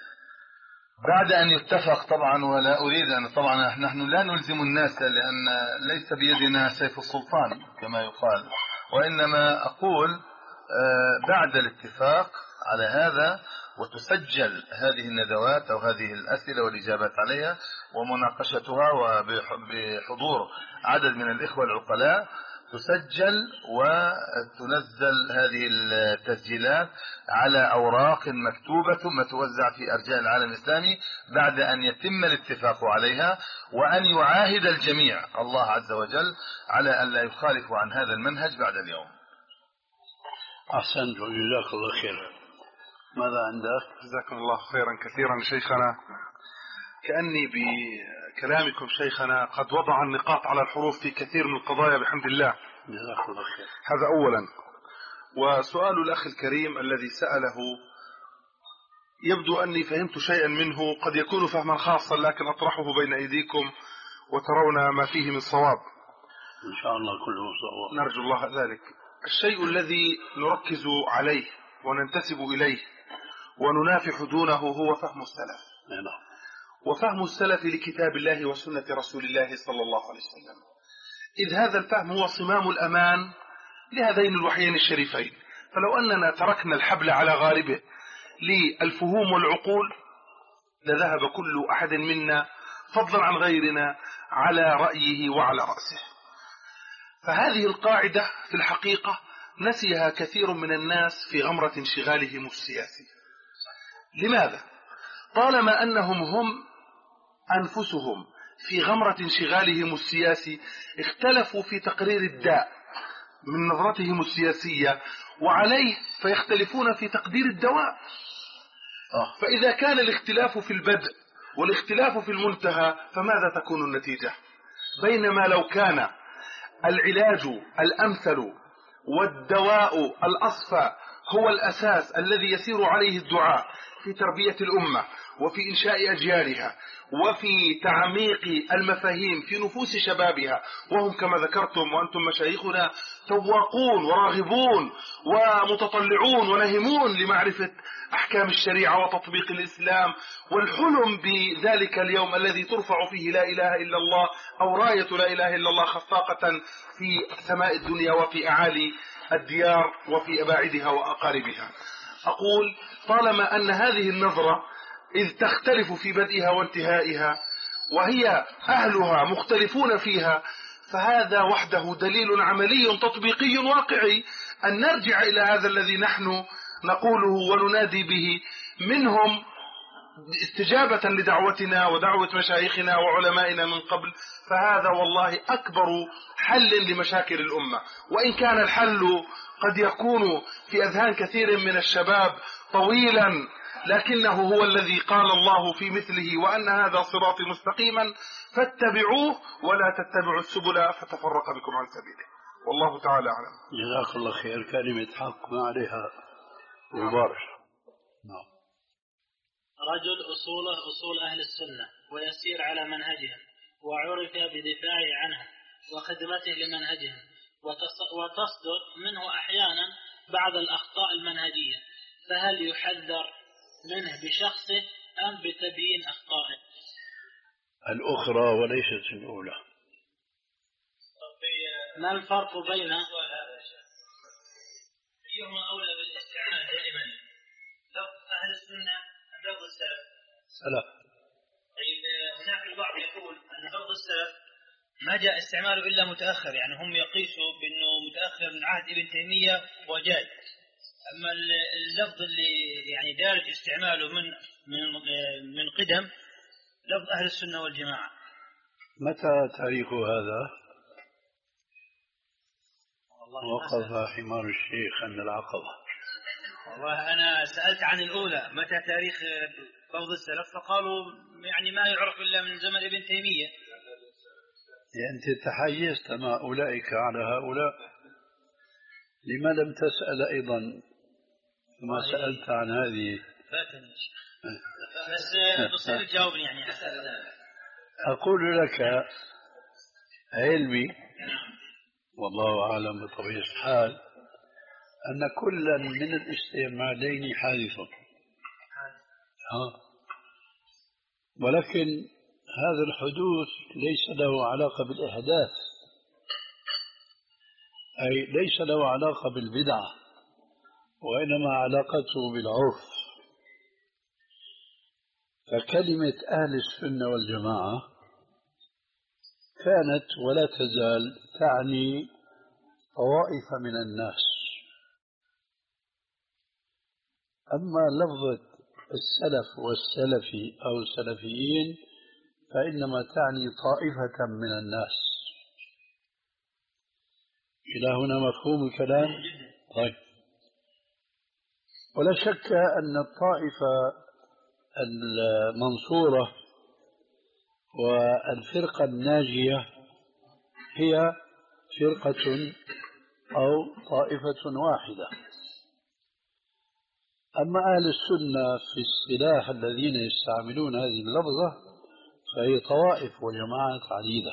بعد أن يتفق طبعا، ولا أريد أن طبعا نحن لا نلزم الناس لأن ليس بيدنا سيف السلطان كما يقال، وإنما أقول بعد الاتفاق على هذا وتسجل هذه الندوات أو هذه الأسئلة والإجابات عليها ومناقشتها وبحضور عدد من الإخوة العقلاء، تسجل وتنزل هذه التسجيلات على أوراق مكتوبة ثم توزع في أرجاء العالم الإسلامي بعد أن يتم الاتفاق عليها، وأن يعاهد الجميع الله عز وجل على أن لا يخالفوا عن هذا المنهج بعد اليوم. أحسنت وجزاك الله خير. ماذا عندك؟ جزاكم الله خيرا كثيرا شيخنا. كأني بكلامكم شيخنا قد وضع النقاط على الحروف في كثير من القضايا بحمد الله. جزاك الله خير. هذا أولا. وسؤال الأخ الكريم الذي سأله يبدو أني فهمت شيئا منه، قد يكون فهما خاصا لكن أطرحه بين أيديكم وترون ما فيه من صواب إن شاء الله. كله صواب نرجو الله ذلك. الشيء الذي نركز عليه وننتسب إليه وننافح دونه هو فهم السلف. نعم. وفهم السلف لكتاب الله وسنة رسول الله صلى الله عليه وسلم، إذ هذا الفهم هو صمام الأمان لهذين الوحيين الشريفين. فلو أننا تركنا الحبل على غاربه للفهوم والعقول لذهب كل أحد منا فضلا عن غيرنا على رأيه وعلى رأسه. فهذه القاعدة في الحقيقة نسيها كثير من الناس في غمرة انشغالهم السياسي. لماذا؟ طالما أنهم هم أنفسهم في غمرة انشغالهم السياسي اختلفوا في تقرير الداء من نظرتهم السياسية وعليه فيختلفون في تقدير الدواء. فإذا كان الاختلاف في البدء والاختلاف في المنتهى فماذا تكون النتيجة؟ بينما لو كان العلاج الأمثل والدواء الأصفى هو الأساس الذي يسير عليه الدعاء في تربية الأمة وفي إنشاء أجيالها وفي تعميق المفاهيم في نفوس شبابها، وهم كما ذكرتم وأنتم مشايخنا تواقون وراغبون ومتطلعون ونهمون لمعرفة أحكام الشريعة وتطبيق الإسلام، والحلم بذلك اليوم الذي ترفع فيه لا إله إلا الله أو راية لا إله إلا الله خفاقة في سماء الدنيا وفي أعالي الديار وفي أباعدها وأقاربها. أقول طالما أن هذه النظرة إذ تختلف في بدئها وانتهائها وهي أهلها مختلفون فيها، فهذا وحده دليل عملي تطبيقي واقعي أن نرجع إلى هذا الذي نحن نقوله وننادي به منهم استجابة لدعوتنا ودعوة مشايخنا وعلمائنا من قبل. فهذا والله أكبر حل لمشاكل الأمة، وإن كان الحل قد يكون في أذهان كثير من الشباب طويلا، لكنه هو الذي قال الله في مثله وأن هذا صراطي مستقيما فاتبعوه ولا تتبعوا السبل فتفرق بكم عن سبيله، والله تعالى أعلم. جزاك الله خير. كلمة حق ما عليها غبار. نعم. رجل أصوله أصول أهل السنة ويسير على منهجهم وعرف بدفاعه عنها وخدمته لمنهجهم، وتصدر منه أحيانا بعض الأخطاء المنهجية، فهل يحذر منه بشخصه أم بتبيين أخطائه؟ الأخرى وليست الأولى. ما الفرق بين أيهما أولى بالاستعمال دائما، لفظ أهل السنة أم لفظ السلف؟ سلف. طيب هناك البعض يقول أن لفظ السلف ما جاء استعماله إلا متأخر، يعني هم يقيسوا بأنه متأخر من عهد ابن تيمية وجاء، أما اللفظ اللي يعني دارج استعماله من من من قدم لفظ أهل السنة والجماعة. متى تاريخ هذا؟ وقف حمار الشيخ عند العقبة. والله أنا سألت عن الأولى متى تاريخ لفظ السلف، فقالوا يعني ما يعرف إلا من زمن ابن تيمية. أنت تحيزت مع أولئك على هؤلاء، لما لم تسأل أيضا ما سألت عن هذه؟ فاتني بس بصير تجاوبني يعني حتى. أقول لك علمي والله أعلم بطبيعة الحال أن كلا من الاستعمالين حادث، ولكن هذا الحدوث ليس له علاقة بالإحداث، أي ليس له علاقة بالبدعة، وإنما علاقته بالعرف. فكلمة أهل السنة والجماعة كانت ولا تزال تعني طوائف من الناس، أما لفظة السلف والسلفي أو السلفيين فإنما تعني طائفة من الناس. إلى هنا مفهوم الكلام؟ طيب. ولا شك أن الطائفة المنصورة والفرقة الناجية هي فرقة أو طائفة واحدة. أما أهل السنة في اصطلاح الذين يستعملون هذه اللفظة فهي طوائف وجماعات عديدة.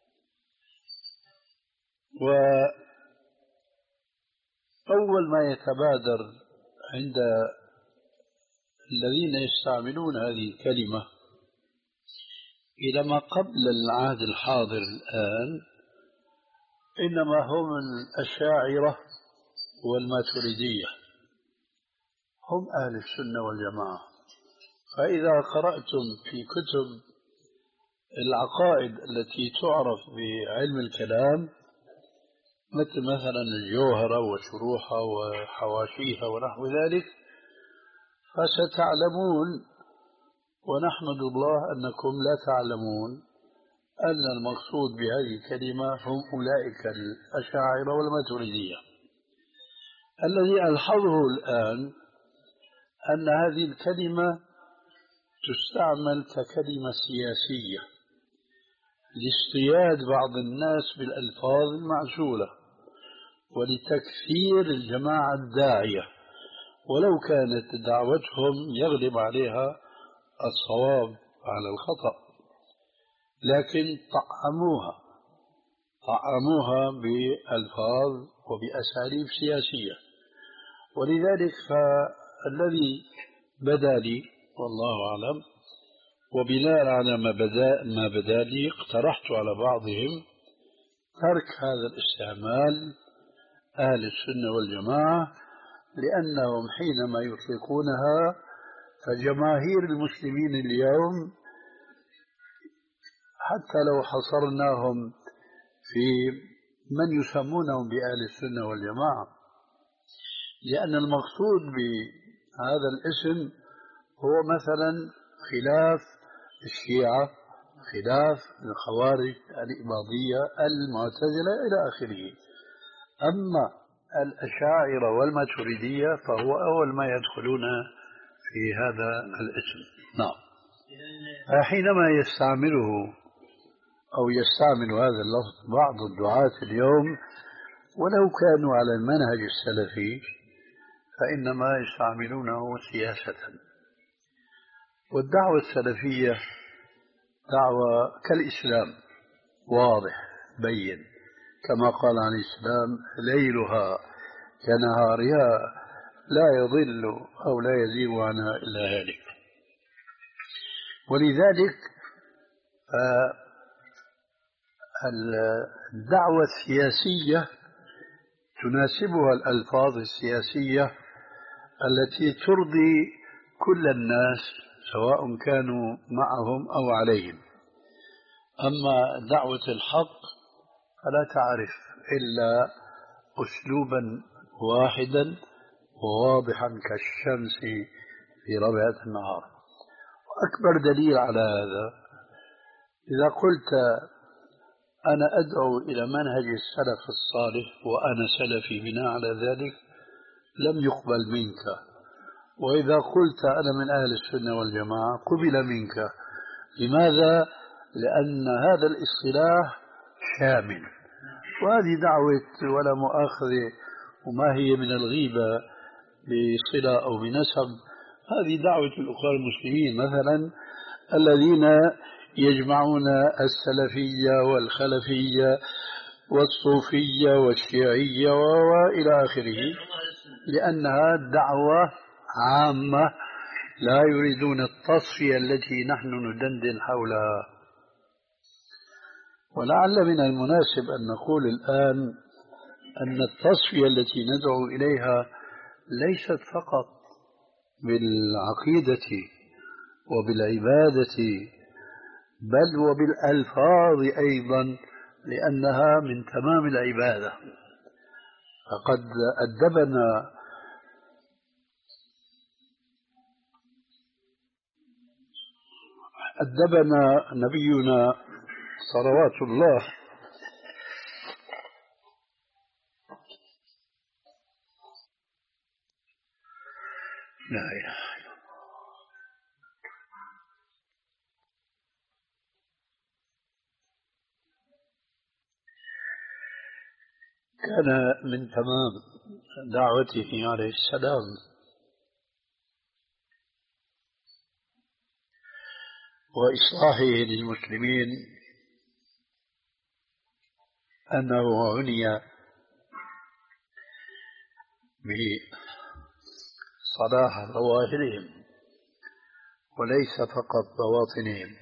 وأول ما يتبادر عند الذين يستعملون هذه الكلمة إلى ما قبل العهد الحاضر الآن إنما هم الأشاعرة والماتريدية، هم أهل السنة والجماعة. فإذا قرأتم في كتب العقائد التي تعرف بعلم الكلام مثل مثلا الجوهرة وشروحها وحواشيها ونحو ذلك، فستعلمون ونحمد الله أنكم لا تعلمون أن المقصود بهذه الكلمة هم أولئك الأشاعرة والماتريدية. الذي ألحظه الآن أن هذه الكلمة تستعمل ككلمة سياسية لاصطياد بعض الناس بالألفاظ المعسولة ولتكفير الجماعة الداعية ولو كانت دعوتهم يغلب عليها الصواب على الخطأ، لكن طعموها طعموها بألفاظ وبأساليب سياسية. ولذلك فالذي بدا لي والله أعلم، وبناء على ما بدا ما بدا لي اقترحت على بعضهم ترك هذا الاستعمال أهل السنة والجماعة، لأنهم حينما يطلقونها فجماهير المسلمين اليوم حتى لو حصرناهم في من يسمونهم بأهل السنة والجماعة، لأن المقصود بهذا الاسم هو مثلا خلاف الشيعة، خلاف الخوارج، الإباضية، المعتزلة إلى آخره. أما الأشاعرة والماتريدية فهو أول ما يدخلون في هذا الاسم. نعم. حينما يستعمله أو يستعمل هذا اللفظ بعض الدعاة اليوم ولو كانوا على المنهج السلفي فإنما يستعملونه سياسة. والدعوة السلفية دعوة كالإسلام واضح بين، كما قال عليه السلام: ليلها كنهارها لا يضل أو لا يزيغ عنها إلا هالك. ولذلك الدعوة السياسية تناسبها الألفاظ السياسية التي ترضي كل الناس سواء كانوا معهم أو عليهم. أما دعوة الحق فلا تعرف إلا أسلوبا واحدا وواضحا كالشمس في ربيعة النهار. وأكبر دليل على هذا إذا قلت أنا أدعو إلى منهج السلف الصالح وأنا سلفي بناء على ذلك لم يقبل منك، وإذا قلت أنا من أهل السنة والجماعة قبل منك. لماذا؟ لأن هذا الاصطلاح شامل، وهذه دعوة ولا مؤاخذة وما هي من الغيبة بصلة أو بنسب، هذه دعوة الأخوة المسلمين مثلا الذين يجمعون السلفية والخلفية والصوفية والشيعية وإلى آخره، لأنها دعوة عامة لا يريدون التصفية التي نحن ندندن حولها. ولعل من المناسب أن نقول الآن أن التصفية التي ندعو إليها ليست فقط بالعقيدة وبالعبادة بل وبالألفاظ أيضا، لأنها من تمام العبادة. فقد أدبنا أدبنا نبينا صلوات الله لا إله إلا الله كان من تمام دعوته عليه السلام وإصلاحه للمسلمين أنه عني بصلاح ظواهرهم وليس فقط بواطنهم.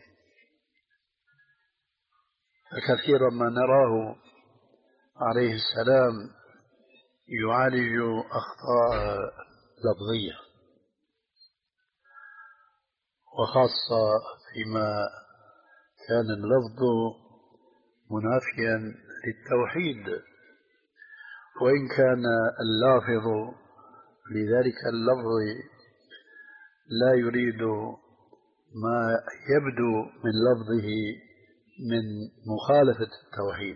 فكثيرا ما نراه عليه السلام يعالج أخطاء لفظية، وخاصة فيما كان اللفظ منافيا للتوحيد، وإن كان اللافظ لذلك اللفظ لا يريد ما يبدو من لفظه من مخالفة التوحيد.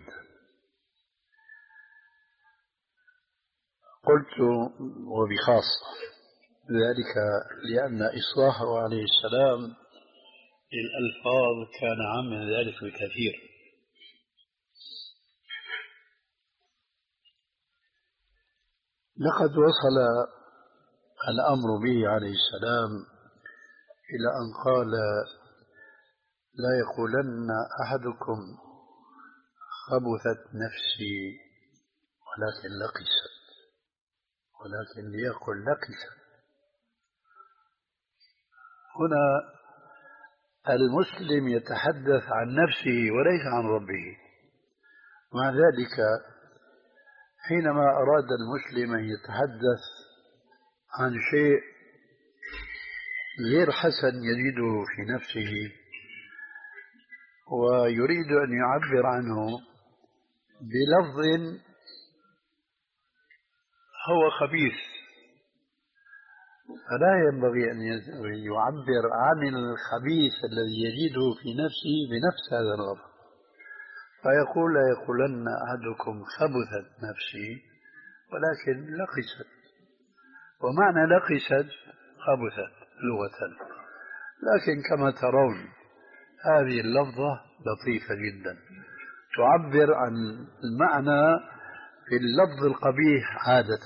قلت وبخاصة ذلك لأن إصلاحه عليه السلام للألفاظ كان عام من ذلك بكثير. لقد وصل الأمر به عليه السلام إلى أن قال لا يقولن أحدكم خبثت نفسي ولكن لقست، ولكن ليقل لقست. هنا المسلم يتحدث عن نفسه وليس عن ربه. مع ذلك حينما أراد المسلم أن يتحدث عن شيء غير حسن يجده في نفسه ويريد أن يعبر عنه بلفظ هو خبيث، فلا ينبغي أن يعبر عن الخبيث الذي يجده في نفسه بنفس هذا اللفظ، فيقول لا يقولن أحدكم خبثت نفسي ولكن لقست. ومعنى لقست خبثت لغة، لكن كما ترون هذه اللفظة لطيفة جدا تعبر عن المعنى في اللفظ القبيح عادة.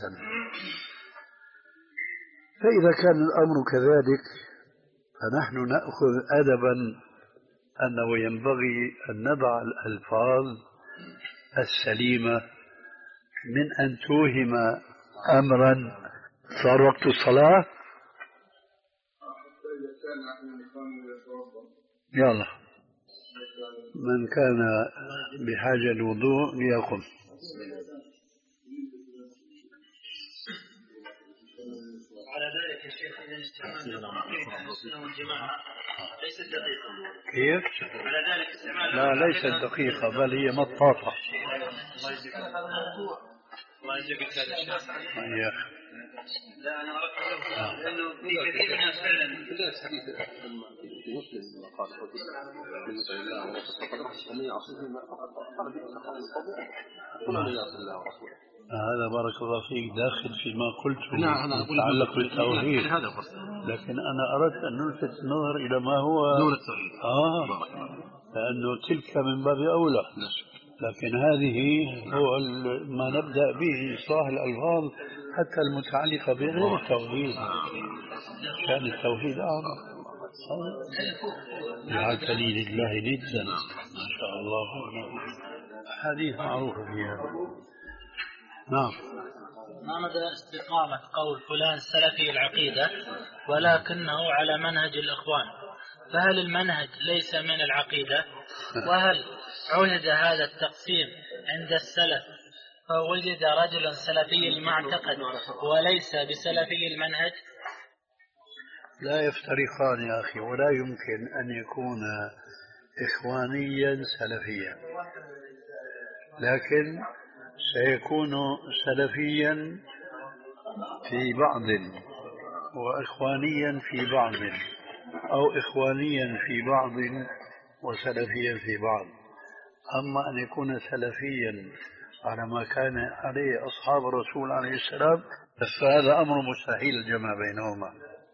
فإذا كان الأمر كذلك فنحن نأخذ أدبا أنه ينبغي أن نضع الألفاظ السليمة من أن توهم أمرا. صار وقت الصلاة، يلا من كان بحاجة الوضوء ليقم. على ذلك يا شيخ إذا استعمال أهل السنة والجماعة ليست دقيقة. كيف؟ على ذلك استعمال لا ليست دقيقة بل هي مطاطة. الله يجزيك الخير يا شيخ. لا أنا أردت لأنه في كثير من الناس فعلا لا حديث في مسلم قال بالنسبة لله ورسوله ومن يعصيه ما قال ومن يعصي الله ورسوله. هذا بارك الله فيك داخل فيما قلت نعم يتعلق بالتوحيد، لكن أنا أردت أن نلفت النظر إلى ما هو دون التوحيد. آه لأنه تلك من باب أولى، لكن هذه هو ما نبدأ به إصلاح الألفاظ حتى المتعلقة بغير التوحيد، كان التوحيد أعظم. جعلتني لله ندا ما شاء الله، حديث معروف فيها. نعم. ما مدى استقامة قول فلان سلفي العقيدة ولكنه على منهج الإخوان؟ فهل المنهج ليس من العقيدة؟ وهل عهد هذا التقسيم عند السلف فوجد رجلا سلفي المعتقد وليس بسلفي المنهج؟ لا يفترقان يا أخي، ولا يمكن أن يكون إخوانيا سلفيا، لكن سيكون سلفيا في بعض وإخوانيا في بعض، أو إخوانيا في بعض وسلفيا في بعض. أما أن يكون سلفيا على ما كان عليه أصحاب الرسول عليه السلام فهذا أمر مستحيل الجمع بينهما.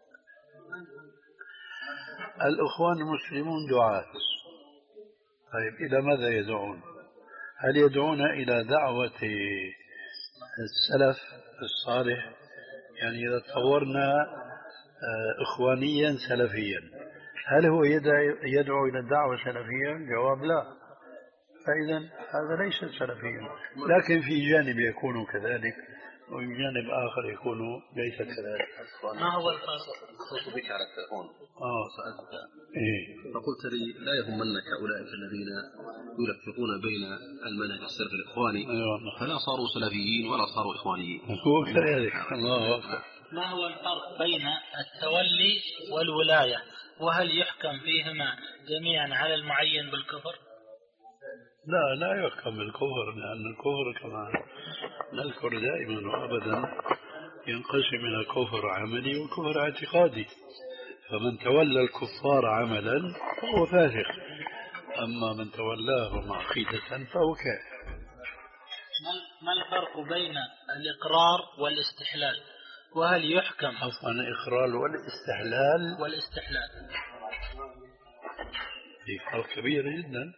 الإخوان المسلمون دعاة، طيب إلى ماذا يدعون؟ هل يدعون إلى دعوة السلف الصالح؟ يعني إذا تصورنا إخوانيا سلفيا، هل هو يدعو إلى الدعوة السلفية؟ الجواب لا. فإذا هذا ليس سلفيا، لكن في جانب يكون كذلك وفي جانب آخر يكون ليس كذلك. ما هو الفرق؟ اتصلت بك على التليفون آه سألتك إيه؟ فقلت لي لا يهمنك أولئك الذين يلفقون بين المنهج السلفي الإخواني فلا صاروا سلفيين ولا صاروا إخوانيين. هو كذلك. الله أكبر. ما هو الفرق بين التولي والولاية؟ وهل يحكم فيهما جميعا على المعين بالكفر؟ لا لا يحكم بالكفر، لأن الكفر كما نذكر دائما وأبدا ينقسم إلى كفر عملي وكفر اعتقادي، فمن تولى الكفار عملا فهو فاسق، أما من تولاهم عقيدة فهو كافر. ما الفرق بين الإقرار والاستحلال؟ وهل يحكم عفوا الإقرار والاستحلال والاستحلال في فرق كبير جدا.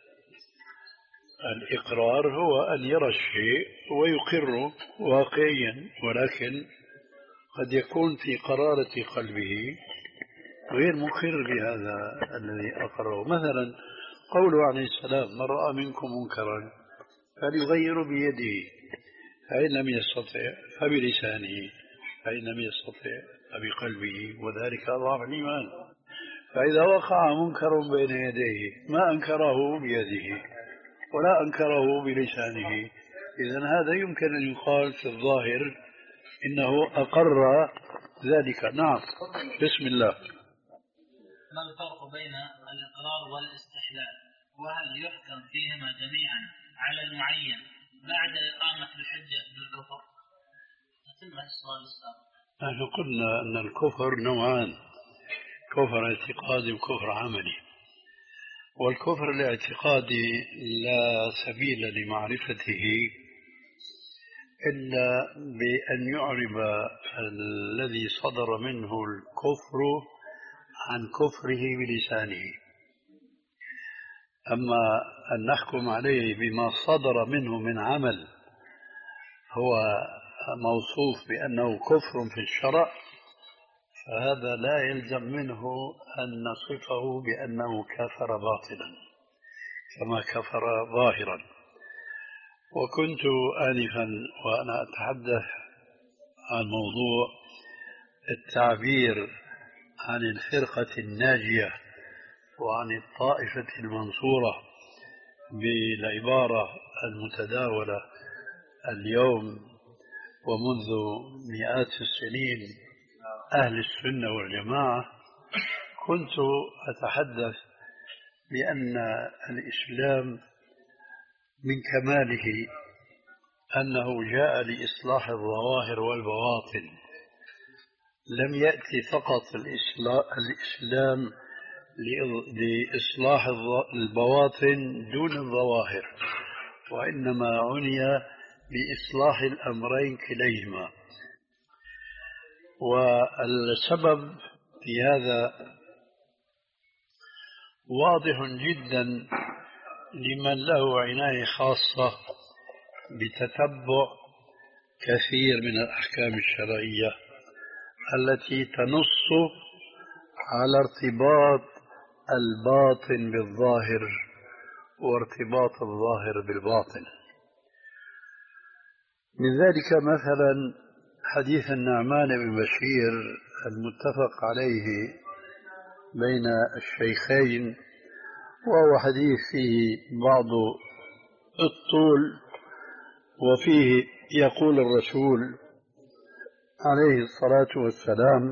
الإقرار هو أن يرى الشيء ويقره واقعيا، ولكن قد يكون في قرارة قلبه غير مقر بهذا الذي أقره. مثلا قوله عليه السلام: من رأى منكم منكرا فليغير بيده، فإن لم يستطع فبلسانه، فإن لم يستطع فبقلبه، وذلك أضعف الإيمان. فإذا وقع منكر بين يديه ما أنكره بيده ولا أنكره بلسانه، إذن هذا يمكن أن يقال في الظاهر إنه أقر ذلك. نعم. بسم الله. ما الفرق بين الإقرار والاستحلال؟ وهل يحكم فيهما جميعا على المعين بعد إقامة الحجة بالكفر؟ أتم السؤال السابق. نحن قلنا أن الكفر نوعان: كفر اعتقادي وكفر عملي. والكفر الاعتقادي لا سبيل لمعرفته إلا بأن يعرب الذي صدر منه الكفر عن كفره بلسانه. أما أن نحكم عليه بما صدر منه من عمل هو موصوف بأنه كفر في الشرع، فهذا لا يلزم منه أن نصفه بأنه كفر باطلا كما كفر ظاهرا. وكنت آنفا وأنا أتحدث عن موضوع التعبير عن الفرقة الناجية وعن الطائفة المنصورة بالعبارة المتداولة اليوم ومنذ مئات السنين أهل السنة والجماعة، كنت أتحدث بأن الإسلام من كماله أنه جاء لإصلاح الظواهر والبواطن. لم يأتي فقط الإسلام لإصلاح البواطن دون الظواهر، وإنما عني بإصلاح الأمرين كليهما. والسبب في هذا واضح جدا لمن له عناية خاصة بتتبع كثير من الأحكام الشرعية التي تنص على ارتباط الباطن بالظاهر وارتباط الظاهر بالباطن. من ذلك مثلا حديث النعمان بن بشير المتفق عليه بين الشيخين، وهو حديث فيه بعض الطول، وفيه يقول الرسول عليه الصلاة والسلام: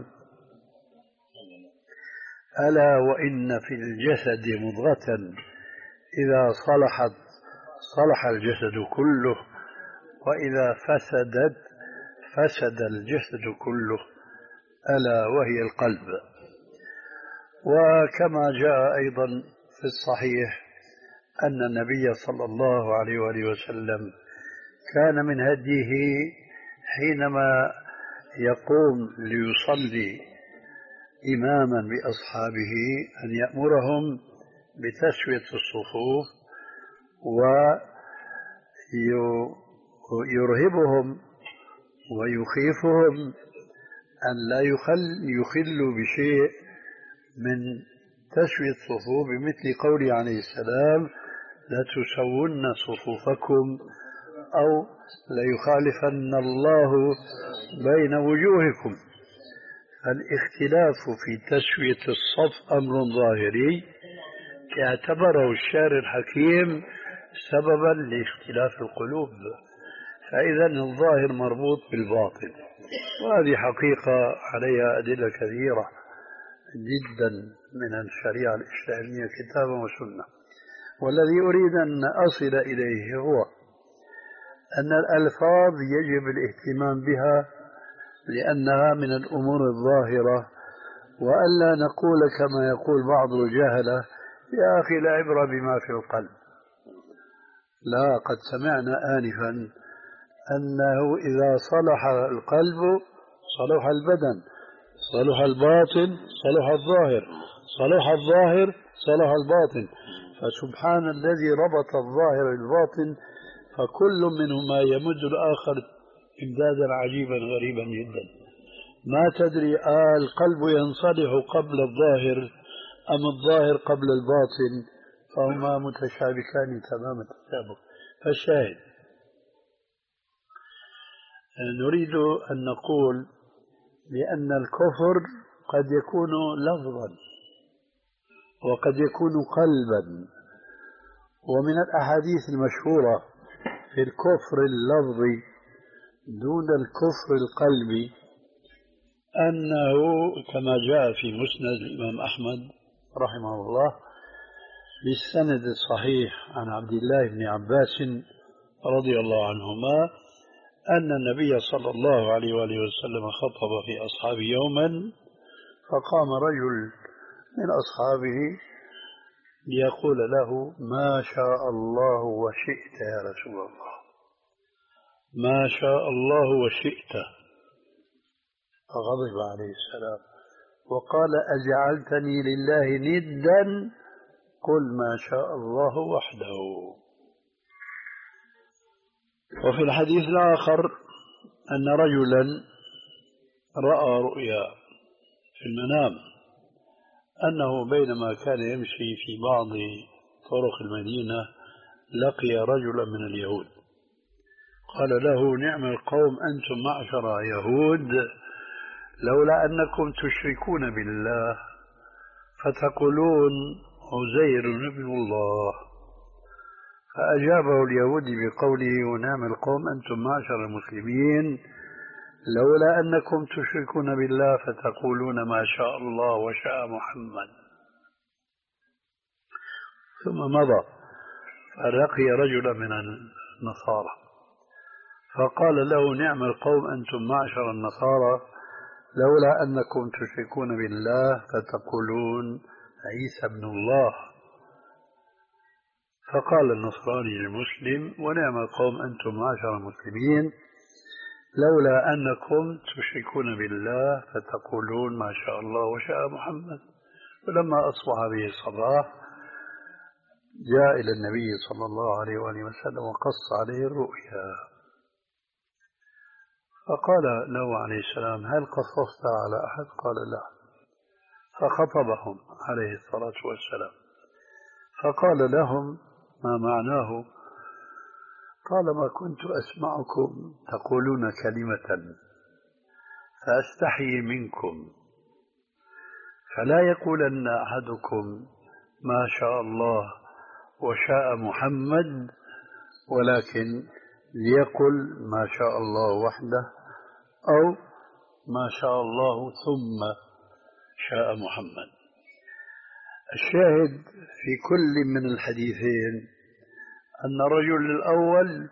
ألا وإن في الجسد مضغة إذا صلحت صلح الجسد كله، وإذا فسدت فسد الجسد كله، ألا وهي القلب. وكما جاء أيضا في الصحيح أن النبي صلى الله عليه وآله وسلم كان من هديه حينما يقوم ليصلي إماما بأصحابه أن يأمرهم بتسوية الصفوف ويرهبهم ويخيفهم أن لا يخل يخلوا بشيء من تسوية الصفوف، بمثل قوله عليه السلام: لا تسون صفوفكم أو ليخالفن الله بين وجوهكم. فالاختلاف في تسوية الصف أمر ظاهري اعتبره الشارع الحكيم سببا لاختلاف القلوب، فإذا الظاهر مربوط بالباطن، وهذه حقيقة عليها أدلة كثيرة جدا من الشريعة الإسلامية كتابا وسنة. والذي أريد أن أصل إليه هو أن الألفاظ يجب الاهتمام بها لأنها من الأمور الظاهرة، وألا نقول كما يقول بعض الجهلة: يا أخي لا عبرة بما في القلب. لا، قد سمعنا آنفا أنه إذا صلح القلب صلح البدن، صلح الباطن صلح الظاهر، صلح الظاهر صلح الباطن. فسبحان الذي ربط الظاهر بالباطن، فكل منهما يمد الآخر إمدادا عجيبا غريبا جدا. ما تدري آه القلب ينصلح قبل الظاهر أم الظاهر قبل الباطن، فهما متشابكان تمام التشابك. فالشاهد نريد أن نقول بأن الكفر قد يكون لفظا وقد يكون قلبا. ومن الأحاديث المشهورة في الكفر اللفظي دون الكفر القلبي أنه كما جاء في مسند الإمام أحمد رحمه الله بالسند الصحيح عن عبد الله بن عباس رضي الله عنهما أن النبي صلى الله عليه وآله وسلم خطب في أصحابه يوما، فقام رجل من أصحابه ليقول له: ما شاء الله وشئت يا رسول الله، ما شاء الله وشئت. فغضب عليه السلام وقال: أجعلتني لله ندا؟ قل ما شاء الله وحده. وفي الحديث الآخر أن رجلا رأى رؤيا في المنام أنه بينما كان يمشي في بعض طرق المدينة لقي رجلا من اليهود، قال له: نعم القوم أنتم معشر يهود، لولا أنكم تشركون بالله فتقولون عزير ابن الله. فأجابه اليهودي بقوله: ونعم القوم أنتم معشر المسلمين، لولا أنكم تشركون بالله فتقولون ما شاء الله وشاء محمد. ثم مضى فلقي رجلا من النصارى فقال له: نعم القوم أنتم معشر النصارى، لولا أنكم تشركون بالله فتقولون عيسى ابن الله. فقال النصراني للمسلم: ونعم القوم أنتم معشر المسلمين، لولا أنكم تشركون بالله فتقولون ما شاء الله وشاء محمد. ولما أصبح به الصباح جاء إلى النبي صلى الله عليه وآله وسلم وقص عليه الرؤيا، فقال له عليه السلام: هل قصصت على أحد؟ قال: لا. فخطبهم عليه الصلاة والسلام فقال لهم: ما معناه؟ قال: ما كنت أسمعكم تقولون كلمة فأستحي منكم، فلا يقولن أحدكم ما شاء الله وشاء محمد، ولكن ليقل ما شاء الله وحده أو ما شاء الله ثم شاء محمد. الشاهد في كل من الحديثين أن الرجل الأول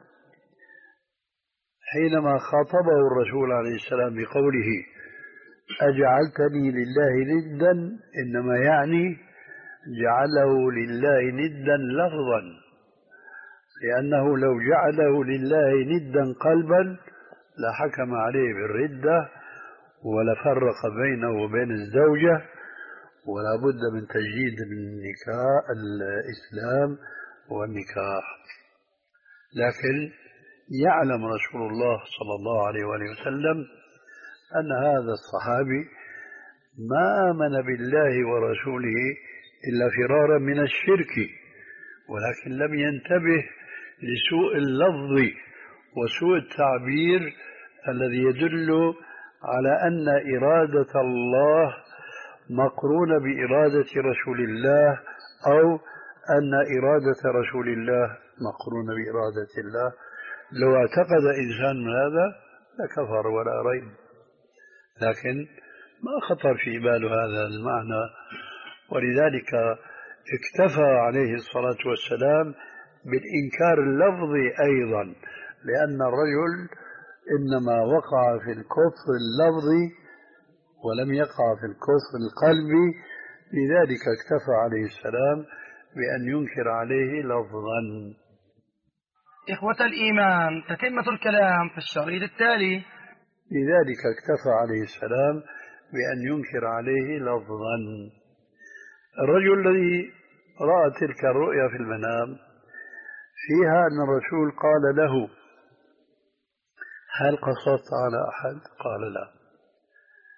حينما خاطبه الرسول عليه السلام بقوله: أجعلتني لله ندا، إنما يعني جعله لله ندا لفظا، لأنه لو جعله لله ندا قلبا لحكم عليه بالردة ولفرق بينه وبين الزوجة، ولا بد من تجديد النكاح الإسلام والنكاح. لكن يعلم رسول الله صلى الله عليه وآله وسلم أن هذا الصحابي ما آمن بالله ورسوله إلا فرارا من الشرك، ولكن لم ينتبه لسوء اللفظ وسوء التعبير الذي يدل على أن إرادة الله مقرونة بإرادة رسول الله، أو أن إرادة رسول الله مقرونة بإرادة الله. لو اعتقد إنسان هذا لكفر ولا ريب، لكن ما خطر في باله هذا المعنى، ولذلك اكتفى عليه الصلاة والسلام بالإنكار اللفظي أيضا، لأن الرجل إنما وقع في الكفر اللفظي ولم يقع في الكفر القلبي، لذلك اكتفى عليه السلام بأن ينكر عليه لفظا. إخوة الإيمان، تتمة الكلام في الشريط التالي. لذلك اكتفى عليه السلام بأن ينكر عليه لفظا. الرجل الذي رأى تلك الرؤيا في المنام فيها أن الرسول قال له: هل قصصت على أحد؟ قال: لا.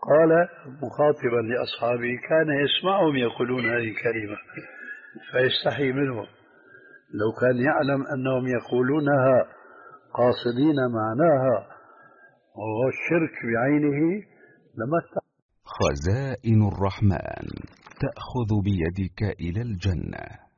قال مخاطبا لأصحابه كان يسمعهم يقولون هذه الكلمة فيستحي منهم، لو كان يعلم أنهم يقولونها قاصدين معناها وهو الشرك بعينه لما استحي. خزائن الرحمن تأخذ بيدك إلى الجنة.